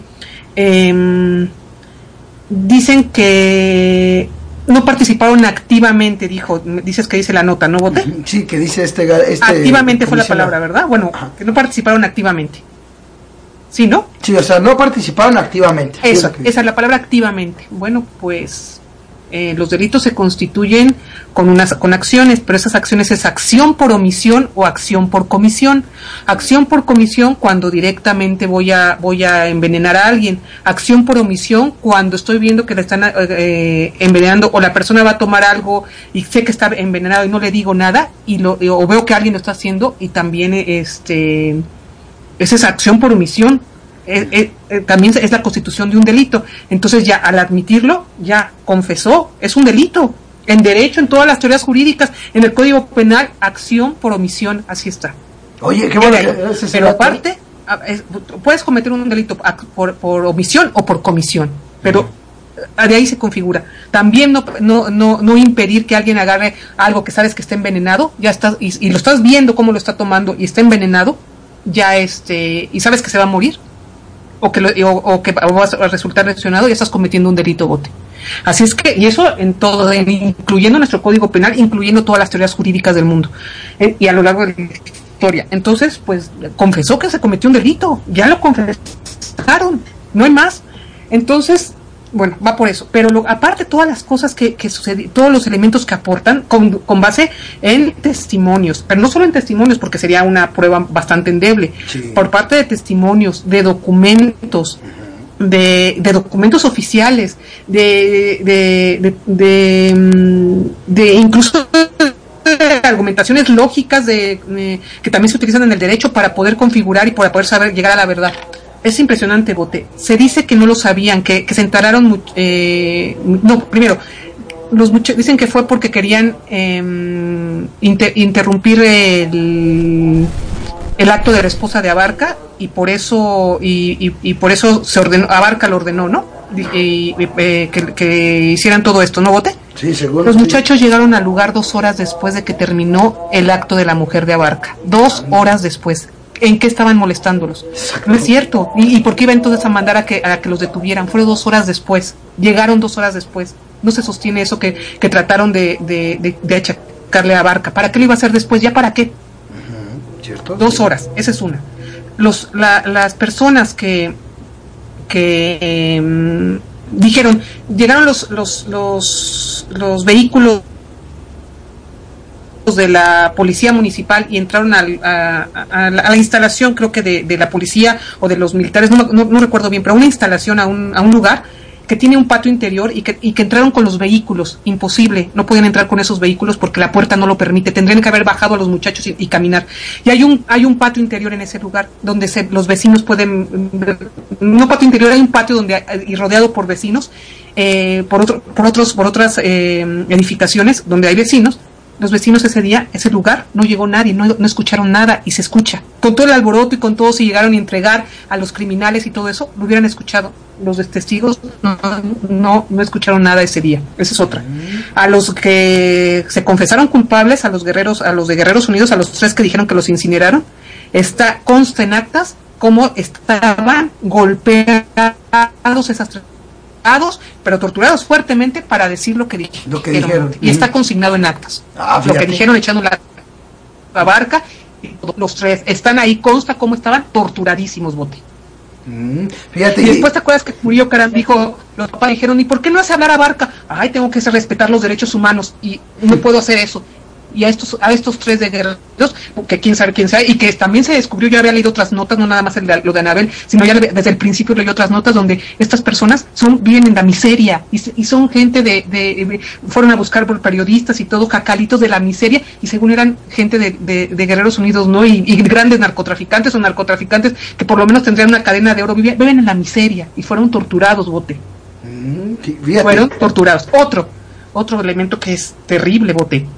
S2: dicen que no participaron activamente, dices que dice la nota, ¿no, Bote?
S1: Sí, que dice
S2: activamente fue la palabra, ¿verdad? Bueno, que no participaron activamente. ¿Sí, no?
S1: Sí, o sea, no participaron activamente.
S2: Eso, esa es la palabra, activamente. Bueno, pues los delitos se constituyen con acciones, pero esas acciones es acción por omisión o acción por comisión. Acción por comisión cuando directamente voy a envenenar a alguien. Acción por omisión cuando estoy viendo que le están envenenando o la persona va a tomar algo y sé que está envenenado y no le digo nada o veo que alguien lo está haciendo y también esa es acción por omisión. También es la constitución de un delito. Entonces ya al admitirlo, ya confesó, es un delito. En derecho, en todas las teorías jurídicas, en el Código Penal, acción por omisión, así está.
S1: Oye, qué bueno.
S2: Pero aparte, puedes cometer un delito por omisión o por comisión, pero de ahí se configura. También no impedir que alguien agarre algo que sabes que está envenenado, ya estás, y lo estás viendo cómo lo está tomando y está envenenado, ya y sabes que se va a morir. O que vas a resultar lesionado, ya estás cometiendo un delito, Bote. Así es que, y eso en todo, incluyendo nuestro Código Penal, incluyendo todas las teorías jurídicas del mundo, y a lo largo de la historia. Entonces, pues, confesó que se cometió un delito, ya lo confesaron, no hay más. Entonces, bueno, va por eso. Pero aparte, todas las cosas que suceden, todos los elementos que aportan con base en testimonios, pero no solo en testimonios, porque sería una prueba bastante endeble, sí. Por parte de testimonios, de documentos, de documentos oficiales, de incluso argumentaciones lógicas que también se utilizan en el derecho para poder configurar y para poder saber llegar a la verdad. Es impresionante, Bote. Se dice que no lo sabían, que se enteraron, primero, los muchachos dicen que fue porque querían interrumpir el acto de la esposa de Abarca, y por eso por eso se ordenó, Abarca lo ordenó, ¿no? Que hicieran todo esto, ¿no, Bote?
S1: Sí, seguro.
S2: Los muchachos llegaron al lugar 2 horas después de que terminó el acto de la mujer de Abarca. 2 horas después. ¿En qué estaban molestándolos?
S1: Exacto.
S2: No es cierto. ¿Y por qué iba entonces a mandar a que los detuvieran? Fueron 2 horas después. Llegaron 2 horas después. No se sostiene eso que trataron de achacarle a Abarca. ¿Para qué lo iba a hacer después? ¿Ya para qué?
S1: ¿Cierto?
S2: 2 horas. Esa es una. Las personas que dijeron, llegaron los vehículos de la policía municipal y entraron a la instalación, creo que de la policía o de los militares, no recuerdo bien, pero una instalación a un lugar que tiene un patio interior y que entraron con los vehículos. Imposible, no podían entrar con esos vehículos porque la puerta no lo permite. Tendrían que haber bajado a los muchachos y caminar. Y hay un patio interior en ese lugar donde los vecinos pueden, no patio interior, hay un patio y rodeado por vecinos, por otras edificaciones donde hay vecinos. Los vecinos ese lugar, no llegó nadie, no escucharon nada, y se escucha. Con todo el alboroto y con todo, si llegaron a entregar a los criminales y todo eso, lo hubieran escuchado. Los testigos no escucharon nada ese día. Esa es otra. A los que se confesaron culpables, a los de Guerreros Unidos, a los 3 que dijeron que los incineraron, consta en actas cómo estaban golpeados esas 3, pero torturados fuertemente para decir lo que dijeron. Y está consignado en actas. Lo que dijeron echando la Abarca, los 3 están ahí, consta cómo estaban torturadísimos, Bote.
S1: Fíjate.
S2: Y después te acuerdas que Murillo Caram dijo, los papás dijeron, ¿y por qué no hace hablar Abarca? Ay, tengo que respetar los derechos humanos y no puedo hacer eso. Y a estos 3 de Guerreros, que quién sabe, y que también se descubrió, yo había leído otras notas, no nada más lo de Anabel, sino ya desde el principio leí otras notas donde estas personas viven en la miseria, y son gente fueron a buscar por periodistas y todo, cacalitos de la miseria, y según eran gente de Guerreros Unidos, ¿no? Y grandes narcotraficantes que por lo menos tendrían una cadena de oro, viven en la miseria, y fueron torturados, Bote. Fueron torturados. Otro elemento que es terrible, Bote.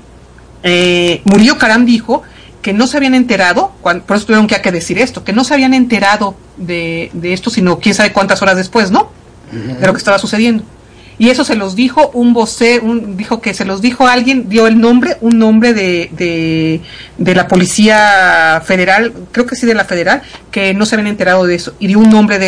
S2: Murillo Caram dijo que no se habían enterado, por eso tuvieron que decir esto, que no se habían enterado de esto, sino quién sabe cuántas horas después, ¿no? De lo que estaba sucediendo. Y eso se los dijo dijo que se los dijo alguien, dio un nombre de la Policía Federal, creo que sí, de la Federal, que no se habían enterado de eso, y dio un nombre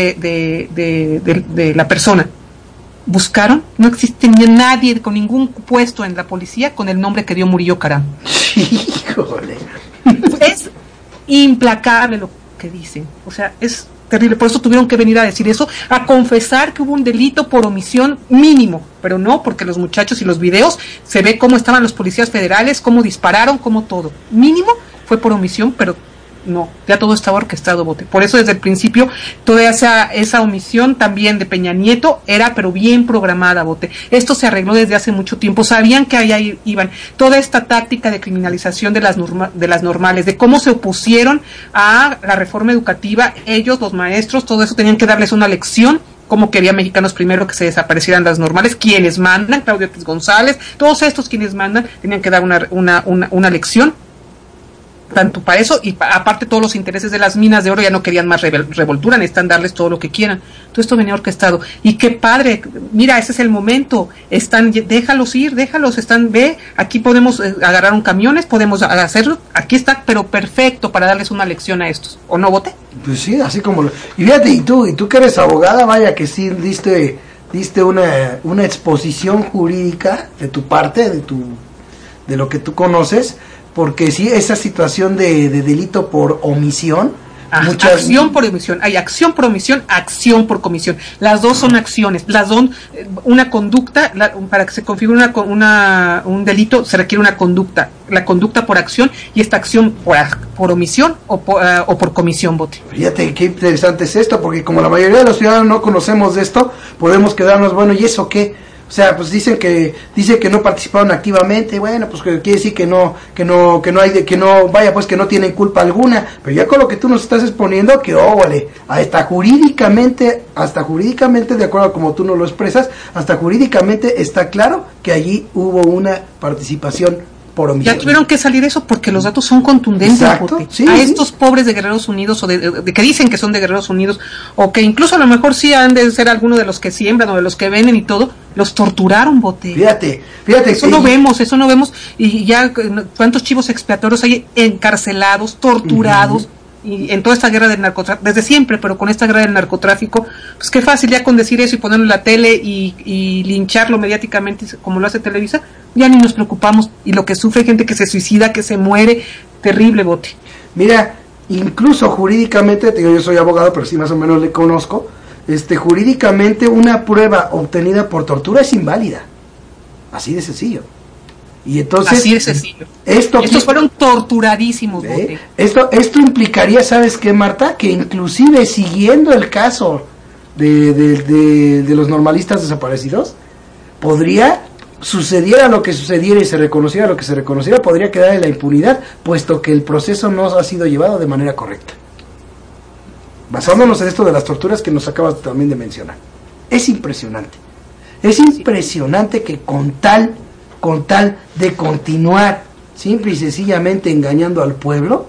S2: de la persona. Buscaron, no existe nadie con ningún puesto en la policía con el nombre que dio Murillo Caram.
S1: Híjole.
S2: Es implacable lo que dicen, o sea, es terrible. Por eso tuvieron que venir a decir eso, a confesar que hubo un delito por omisión mínimo, pero no, porque los muchachos y los videos se ve cómo estaban los policías federales, cómo dispararon, cómo todo. Mínimo fue por omisión, pero no, ya todo estaba orquestado, Bote. Por eso desde el principio toda esa omisión también de Peña Nieto era pero bien programada, Bote. Esto se arregló desde hace mucho tiempo, sabían que allá iban. Toda esta táctica de criminalización de las normales, de cómo se opusieron a la reforma educativa, ellos, los maestros, todo eso tenían que darles una lección. Cómo quería Mexicanos Primero que se desaparecieran las normales, quienes mandan, Claudio X González, todos estos quienes mandan tenían que dar una lección, tanto para eso, y aparte todos los intereses de las minas de oro ya no querían más revoltura, necesitan darles todo lo que quieran. Todo esto venía orquestado, y qué padre, mira, ese es el momento, déjalos, ve, aquí podemos agarrar un camiones, podemos hacerlo, aquí está, pero perfecto para darles una lección a estos, ¿o no, Bote?
S1: Pues sí, así como y fíjate, y tú que eres abogada, vaya que sí diste una exposición jurídica de tu parte, de lo que tú conoces, porque sí, esa situación de delito por omisión,
S2: Acción por omisión. Hay acción por omisión, acción por comisión. Las dos son acciones. Las dos, una conducta, para que se configure un delito, se requiere una conducta. La conducta por acción y esta acción por omisión o por comisión, Bote.
S1: Fíjate qué interesante es esto, porque como la mayoría de los ciudadanos no conocemos de esto, podemos quedarnos, bueno, ¿y eso qué? O sea, pues dicen que no participaron activamente, bueno, pues quiere decir que no tienen culpa alguna, pero ya con lo que tú nos estás exponiendo, que óvale, hasta jurídicamente, de acuerdo a como tú nos lo expresas, hasta jurídicamente está claro que allí hubo una participación por omisión.
S2: Ya tuvieron que salir eso porque los datos son contundentes.
S1: Exacto, sí,
S2: estos pobres de Guerreros Unidos, o de que dicen que son de Guerreros Unidos, o que incluso a lo mejor sí han de ser alguno de los que siembran o de los que venden y todo, los torturaron, Bote.
S1: Fíjate.
S2: Eso no vemos, y ya cuántos chivos expiatorios hay encarcelados, torturados, y en toda esta guerra del narcotráfico, desde siempre, pero con esta guerra del narcotráfico, pues qué fácil ya con decir eso y ponerlo en la tele y lincharlo mediáticamente como lo hace Televisa, ya ni nos preocupamos, y lo que sufre gente que se suicida, que se muere, terrible, Bote.
S1: Mira, incluso jurídicamente, yo soy abogado, pero sí más o menos le conozco, jurídicamente una prueba obtenida por tortura es inválida, así de sencillo. Y entonces,
S2: así de sencillo.
S1: Estos
S2: fueron torturadísimos, Bote.
S1: Esto implicaría, ¿sabes qué, Marta? Que inclusive siguiendo el caso de los normalistas desaparecidos, sucediera lo que sucediera y se reconociera lo que se reconociera, podría quedar en la impunidad, puesto que el proceso no ha sido llevado de manera correcta. Basándonos en esto de las torturas que nos acabas también de mencionar. Es impresionante. Es impresionante que con tal de continuar simple y sencillamente engañando al pueblo,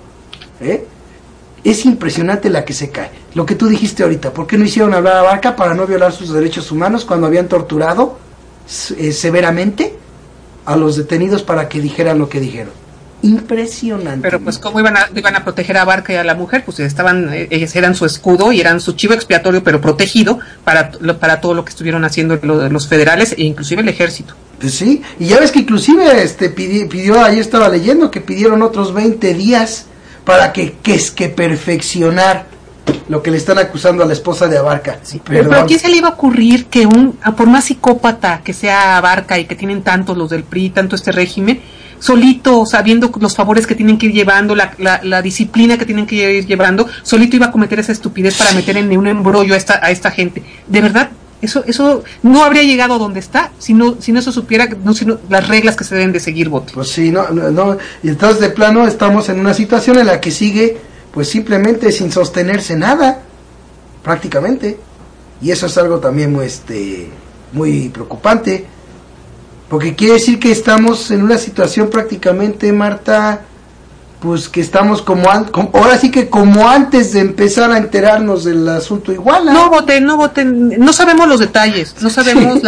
S1: es impresionante la que se cae. Lo que tú dijiste ahorita, ¿por qué no hicieron hablar a Abarca para no violar sus derechos humanos cuando habían torturado severamente a los detenidos para que dijeran lo que dijeron? Impresionante.
S2: Pero pues cómo iban a proteger a Abarca y a la mujer, pues ellos eran su escudo y eran su chivo expiatorio, pero protegido para todo lo que estuvieron haciendo los federales e inclusive el ejército.
S1: Pues sí, y ya ves que inclusive pidió, ayer estaba leyendo que pidieron otros 20 días para que perfeccionar lo que le están acusando a la esposa de Abarca.
S2: Sí, pero ¿a quién se le iba a ocurrir que por más psicópata que sea Abarca y que tienen tantos los del PRI, tanto este régimen, solito, sabiendo los favores que tienen que ir llevando, la disciplina que tienen que ir llevando, solito iba a cometer esa estupidez para meter en un embrollo a esta gente? De verdad, eso no habría llegado a donde está si no se supiera las reglas que se deben de seguir, Bote.
S1: Pues sí, no, y entonces de plano estamos en una situación en la que sigue pues simplemente sin sostenerse nada, prácticamente, y eso es algo también muy preocupante, porque quiere decir que estamos en una situación prácticamente, Marta, pues que estamos ahora sí que como antes de empezar a enterarnos del asunto igual.
S2: No voten, no sabemos los detalles, no sabemos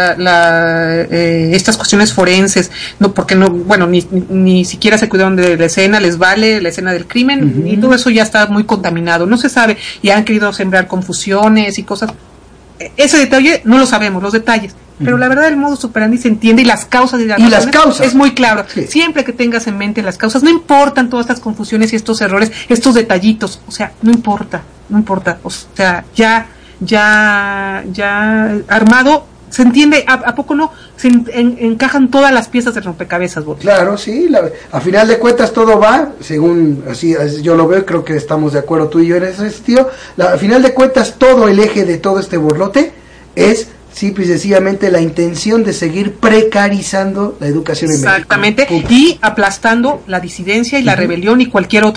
S2: estas cuestiones forenses, no, porque ni siquiera se cuidaron de la escena, les vale la escena del crimen, y todo eso ya está muy contaminado, no se sabe, y han querido sembrar confusiones y cosas. Ese detalle no lo sabemos, los detalles, pero la verdad el modus operandi se entiende, y las causas es muy claro. Sí. Siempre que tengas en mente las causas, no importan todas estas confusiones y estos errores, estos detallitos, o sea, no importa, o sea, ya armado se entiende. ¿A poco no? Se encajan todas las piezas del rompecabezas, Bote.
S1: Claro, sí, a final de cuentas todo va, según así yo lo veo, creo que estamos de acuerdo tú y yo en ese sentido. A final de cuentas todo el eje de todo este borlote es simple y sencillamente la intención de seguir precarizando la educación en México.
S2: Exactamente, y aplastando la disidencia y la rebelión y quieren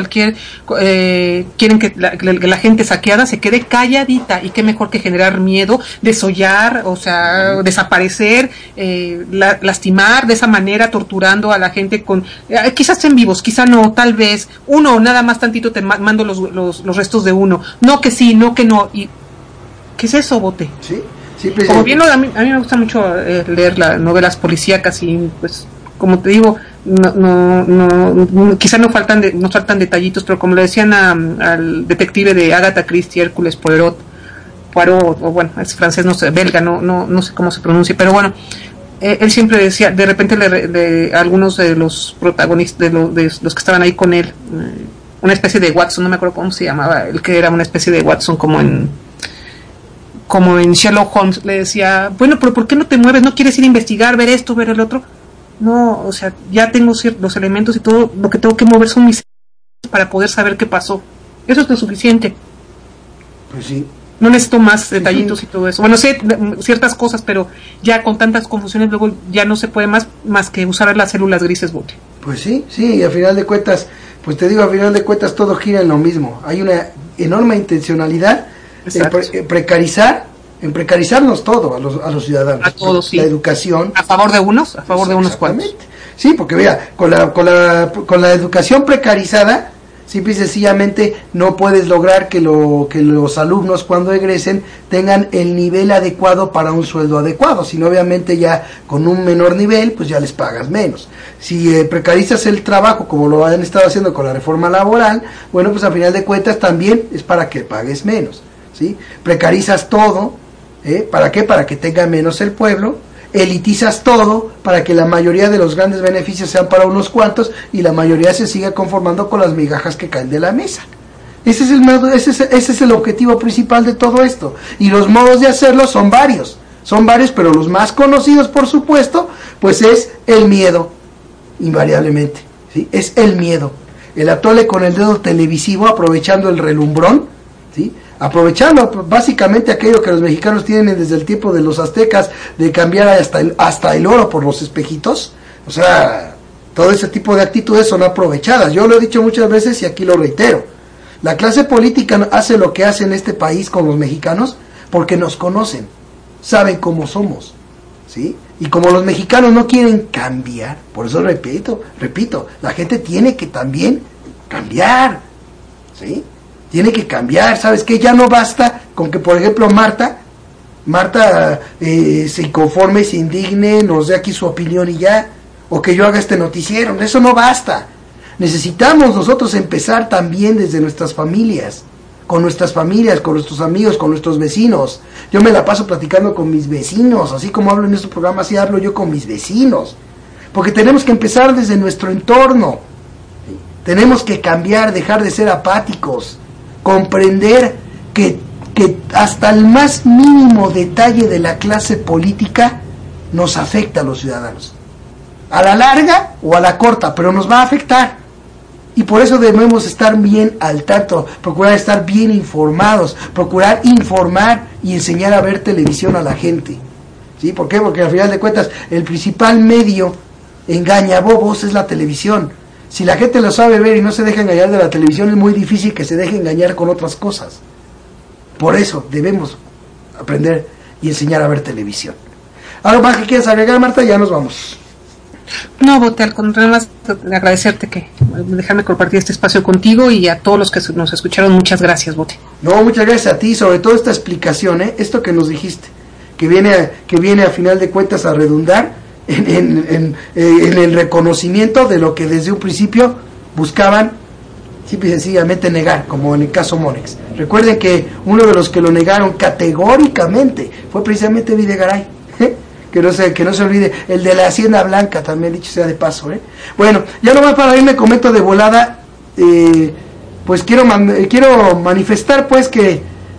S2: que la gente saqueada se quede calladita, y qué mejor que generar miedo, desollar, o sea, desaparecer, lastimar de esa manera, torturando a la gente quizás estén vivos, quizá no, tal vez uno, nada más tantito te mando los restos de uno, no que sí, no que no, y ¿qué es eso, Bote?
S1: Sí.
S2: Como bien, a mí me gusta mucho leer las novelas policíacas, y pues como te digo, quizá nos faltan detallitos, pero como le decían al detective de Agatha Christie, Hércules Poirot, o bueno, es francés, no sé, belga, no sé cómo se pronuncia, pero bueno, él siempre decía, de repente algunos de los protagonistas, de los que estaban ahí con él, una especie de Watson, no me acuerdo cómo se llamaba, el que era una especie de Watson como en Sherlock Holmes, le decía, bueno, pero ¿por qué no te mueves? ¿No quieres ir a investigar, ver esto, ver el otro? No, o sea, ya tengo los elementos y todo, lo que tengo que mover son mis para poder saber qué pasó. Eso es lo suficiente.
S1: Pues sí.
S2: No necesito más detallitos y todo eso. Bueno, sé ciertas cosas, pero ya con tantas confusiones luego ya no se puede más que usar las células grises, Bote.
S1: Pues sí, y a final de cuentas, pues te digo, a final de cuentas todo gira en lo mismo. Hay una enorme intencionalidad en precarizarnos todo a los ciudadanos.
S2: A todos, sí.
S1: La educación.
S2: ¿A favor de unos? A favor de unos cuantos.
S1: Sí, porque mira, con la educación precarizada, simple y sencillamente no puedes lograr que los alumnos cuando egresen tengan el nivel adecuado para un sueldo adecuado, sino obviamente ya con un menor nivel pues ya les pagas menos. Si precarizas el trabajo como lo han estado haciendo con la reforma laboral, bueno, pues a final de cuentas también es para que pagues menos, ¿sí? Precarizas todo, ¿para qué? Para que tenga menos el pueblo. Elitizas todo para que la mayoría de los grandes beneficios sean para unos cuantos y la mayoría se siga conformando con las migajas que caen de la mesa. Ese es el objetivo principal de todo esto. Y los modos de hacerlo son varios, pero los más conocidos, por supuesto, pues es el miedo, invariablemente, ¿sí? Es el miedo. El atole con el dedo televisivo, aprovechando el relumbrón, ¿sí? Aprovechando básicamente aquello que los mexicanos tienen desde el tiempo de los aztecas, de cambiar hasta el oro por los espejitos. O sea, todo ese tipo de actitudes son aprovechadas. Yo lo he dicho muchas veces y aquí lo reitero. La clase política hace lo que hace en este país con los mexicanos porque nos conocen, saben cómo somos, ¿sí? Y como los mexicanos no quieren cambiar, por eso repito, la gente tiene que también cambiar, ¿sí? Tiene que cambiar, ¿sabes qué? Ya no basta con que, por ejemplo, Marta se inconforme, se indigne, nos dé aquí su opinión y ya, o que yo haga este noticiero. Eso no basta. Necesitamos nosotros empezar también desde nuestras familias, con nuestros amigos, con nuestros vecinos. Yo me la paso platicando con mis vecinos, así como hablo en este programa, así hablo yo con mis vecinos, porque tenemos que empezar desde nuestro entorno. Tenemos que cambiar, dejar de ser apáticos, comprender que hasta el más mínimo detalle de la clase política nos afecta a los ciudadanos, a la larga o a la corta, pero nos va a afectar, y por eso debemos estar bien al tanto, procurar estar bien informados, procurar informar y enseñar a ver televisión a la gente, ¿sí? ¿Por qué? Porque al final de cuentas el principal medio engañabobos es la televisión. Si la gente lo sabe ver y no se deja engañar de la televisión, es muy difícil que se deje engañar con otras cosas. Por eso debemos aprender y enseñar a ver televisión. ¿Algo más que quieras agregar, Marta? Ya nos vamos.
S2: No, Bote, al contrario, más agradecerte dejarme compartir este espacio contigo, y a todos los que nos escucharon, muchas gracias, Bote. No,
S1: muchas gracias a ti, sobre todo esta explicación, esto que nos dijiste, que viene a final de cuentas a redundar en el reconocimiento de lo que desde un principio buscaban simple y sencillamente negar, como en el caso Monex. Recuerden que uno de los que lo negaron categóricamente fue precisamente Videgaray, que no se olvide, el de la Hacienda Blanca, también dicho sea de paso. Bueno, ya nomás para irme comento de volada, pues quiero manifestar pues que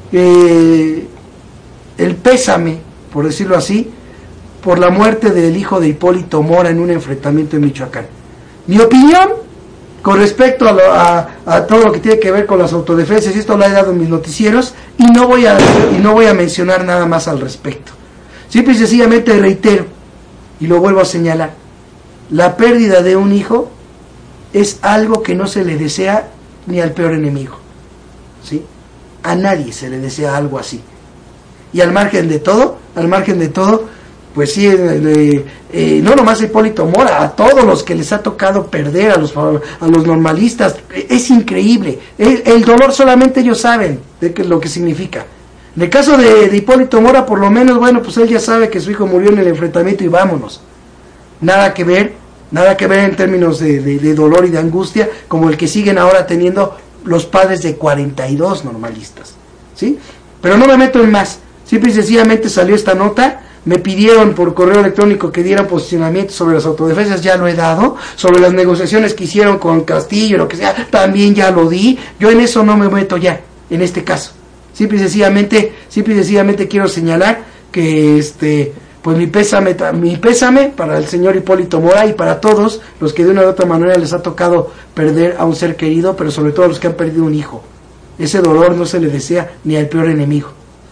S1: el pésame, por decirlo así, por la muerte del hijo de Hipólito Mora en un enfrentamiento en Michoacán. Mi opinión con respecto a todo lo que tiene que ver con las autodefensas, y esto lo he dado en mis noticieros, y no voy a mencionar nada más al respecto. Simple y sencillamente reitero, y lo vuelvo a señalar, la pérdida de un hijo es algo que no se le desea ni al peor enemigo, ¿sí? A nadie se le desea algo así. Y al margen de todo, pues sí, no nomás a Hipólito Mora, a todos los que les ha tocado perder, a los normalistas, es increíble. El dolor solamente ellos saben de lo que significa. En el caso de Hipólito Mora, por lo menos, bueno, pues él ya sabe que su hijo murió en el enfrentamiento y vámonos. Nada que ver en términos de dolor y de angustia, como el que siguen ahora teniendo los padres de 42 normalistas, ¿sí? Pero no me meto en más. Simple y sencillamente salió esta nota me pidieron por correo electrónico que diera posicionamiento sobre las autodefensas, ya lo he dado, sobre las negociaciones que hicieron con Castillo, lo que sea, también ya lo di. Yo en eso no me meto ya, en este caso. Simple y sencillamente quiero señalar que pues mi pésame para el señor Hipólito Mora y para todos los que de una u otra manera les ha tocado perder a un ser querido, pero sobre todo a los que han perdido un hijo. Ese dolor no se le desea ni al peor enemigo.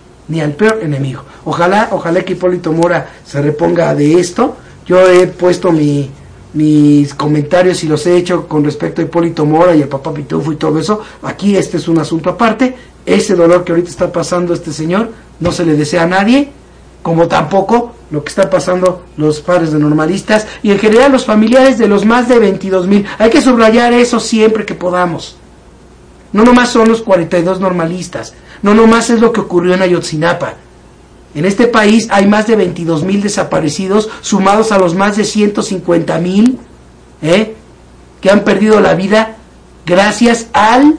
S1: Ojalá que Hipólito Mora se reponga de esto. Yo he puesto mis comentarios y los he hecho con respecto a Hipólito Mora y el papá Pitufo y todo eso. Aquí este es un asunto aparte. Ese dolor que ahorita está pasando este señor no se le desea a nadie, como tampoco lo que está pasando los padres de normalistas y en general los familiares de los más de 22,000. Hay que subrayar eso siempre que podamos. No nomás son los 42 normalistas, no nomás es lo que ocurrió en Ayotzinapa. En este país hay más de 22,000 desaparecidos, sumados a los más de 150,000 que han perdido la vida gracias al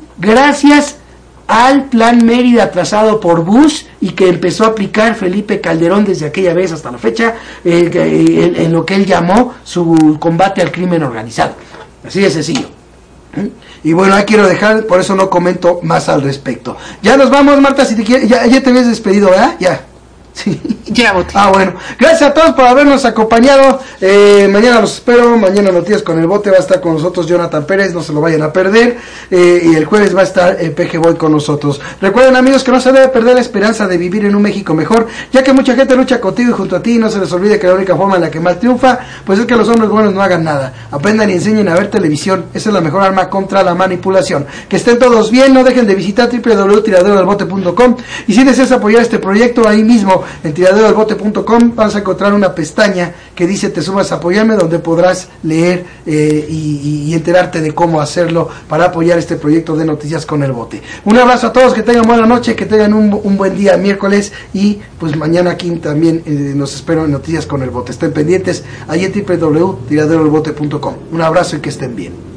S1: Plan Mérida trazado por Bush y que empezó a aplicar Felipe Calderón desde aquella vez hasta la fecha, en lo que él llamó su combate al crimen organizado. Así de sencillo. Y bueno, ahí quiero dejar, por eso no comento más al respecto. Ya nos vamos, Marta, si te quieres, ya te habías despedido, ¿verdad? Ya. Sí.
S2: Ya, Bote.
S1: Bueno, gracias a todos por habernos acompañado. Mañana los espero. Mañana Noticias con el Bote va a estar con nosotros Jonathan Pérez, no se lo vayan a perder. Y el jueves va a estar PG Boy con nosotros. Recuerden, amigos, que no se debe perder la esperanza de vivir en un México mejor, ya que mucha gente lucha contigo y junto a ti. No se les olvide que la única forma en la que mal triunfa pues es que los hombres buenos no hagan nada. Aprendan y enseñen a ver televisión. Esa es la mejor arma contra la manipulación. Que estén todos bien. No dejen de visitar www.tiraderodelbote.com. Y si deseas apoyar este proyecto, ahí mismo en tiraderodelbote.com vas a encontrar una pestaña que dice te sumas a apoyarme, donde podrás leer y enterarte de cómo hacerlo para apoyar este proyecto de Noticias con el Bote. Un abrazo a todos, que tengan buena noche, que tengan un buen día miércoles y pues mañana aquí también nos espero en Noticias con el Bote. Estén pendientes ahí en www.tiraderodelbote.com. Un abrazo y que estén bien.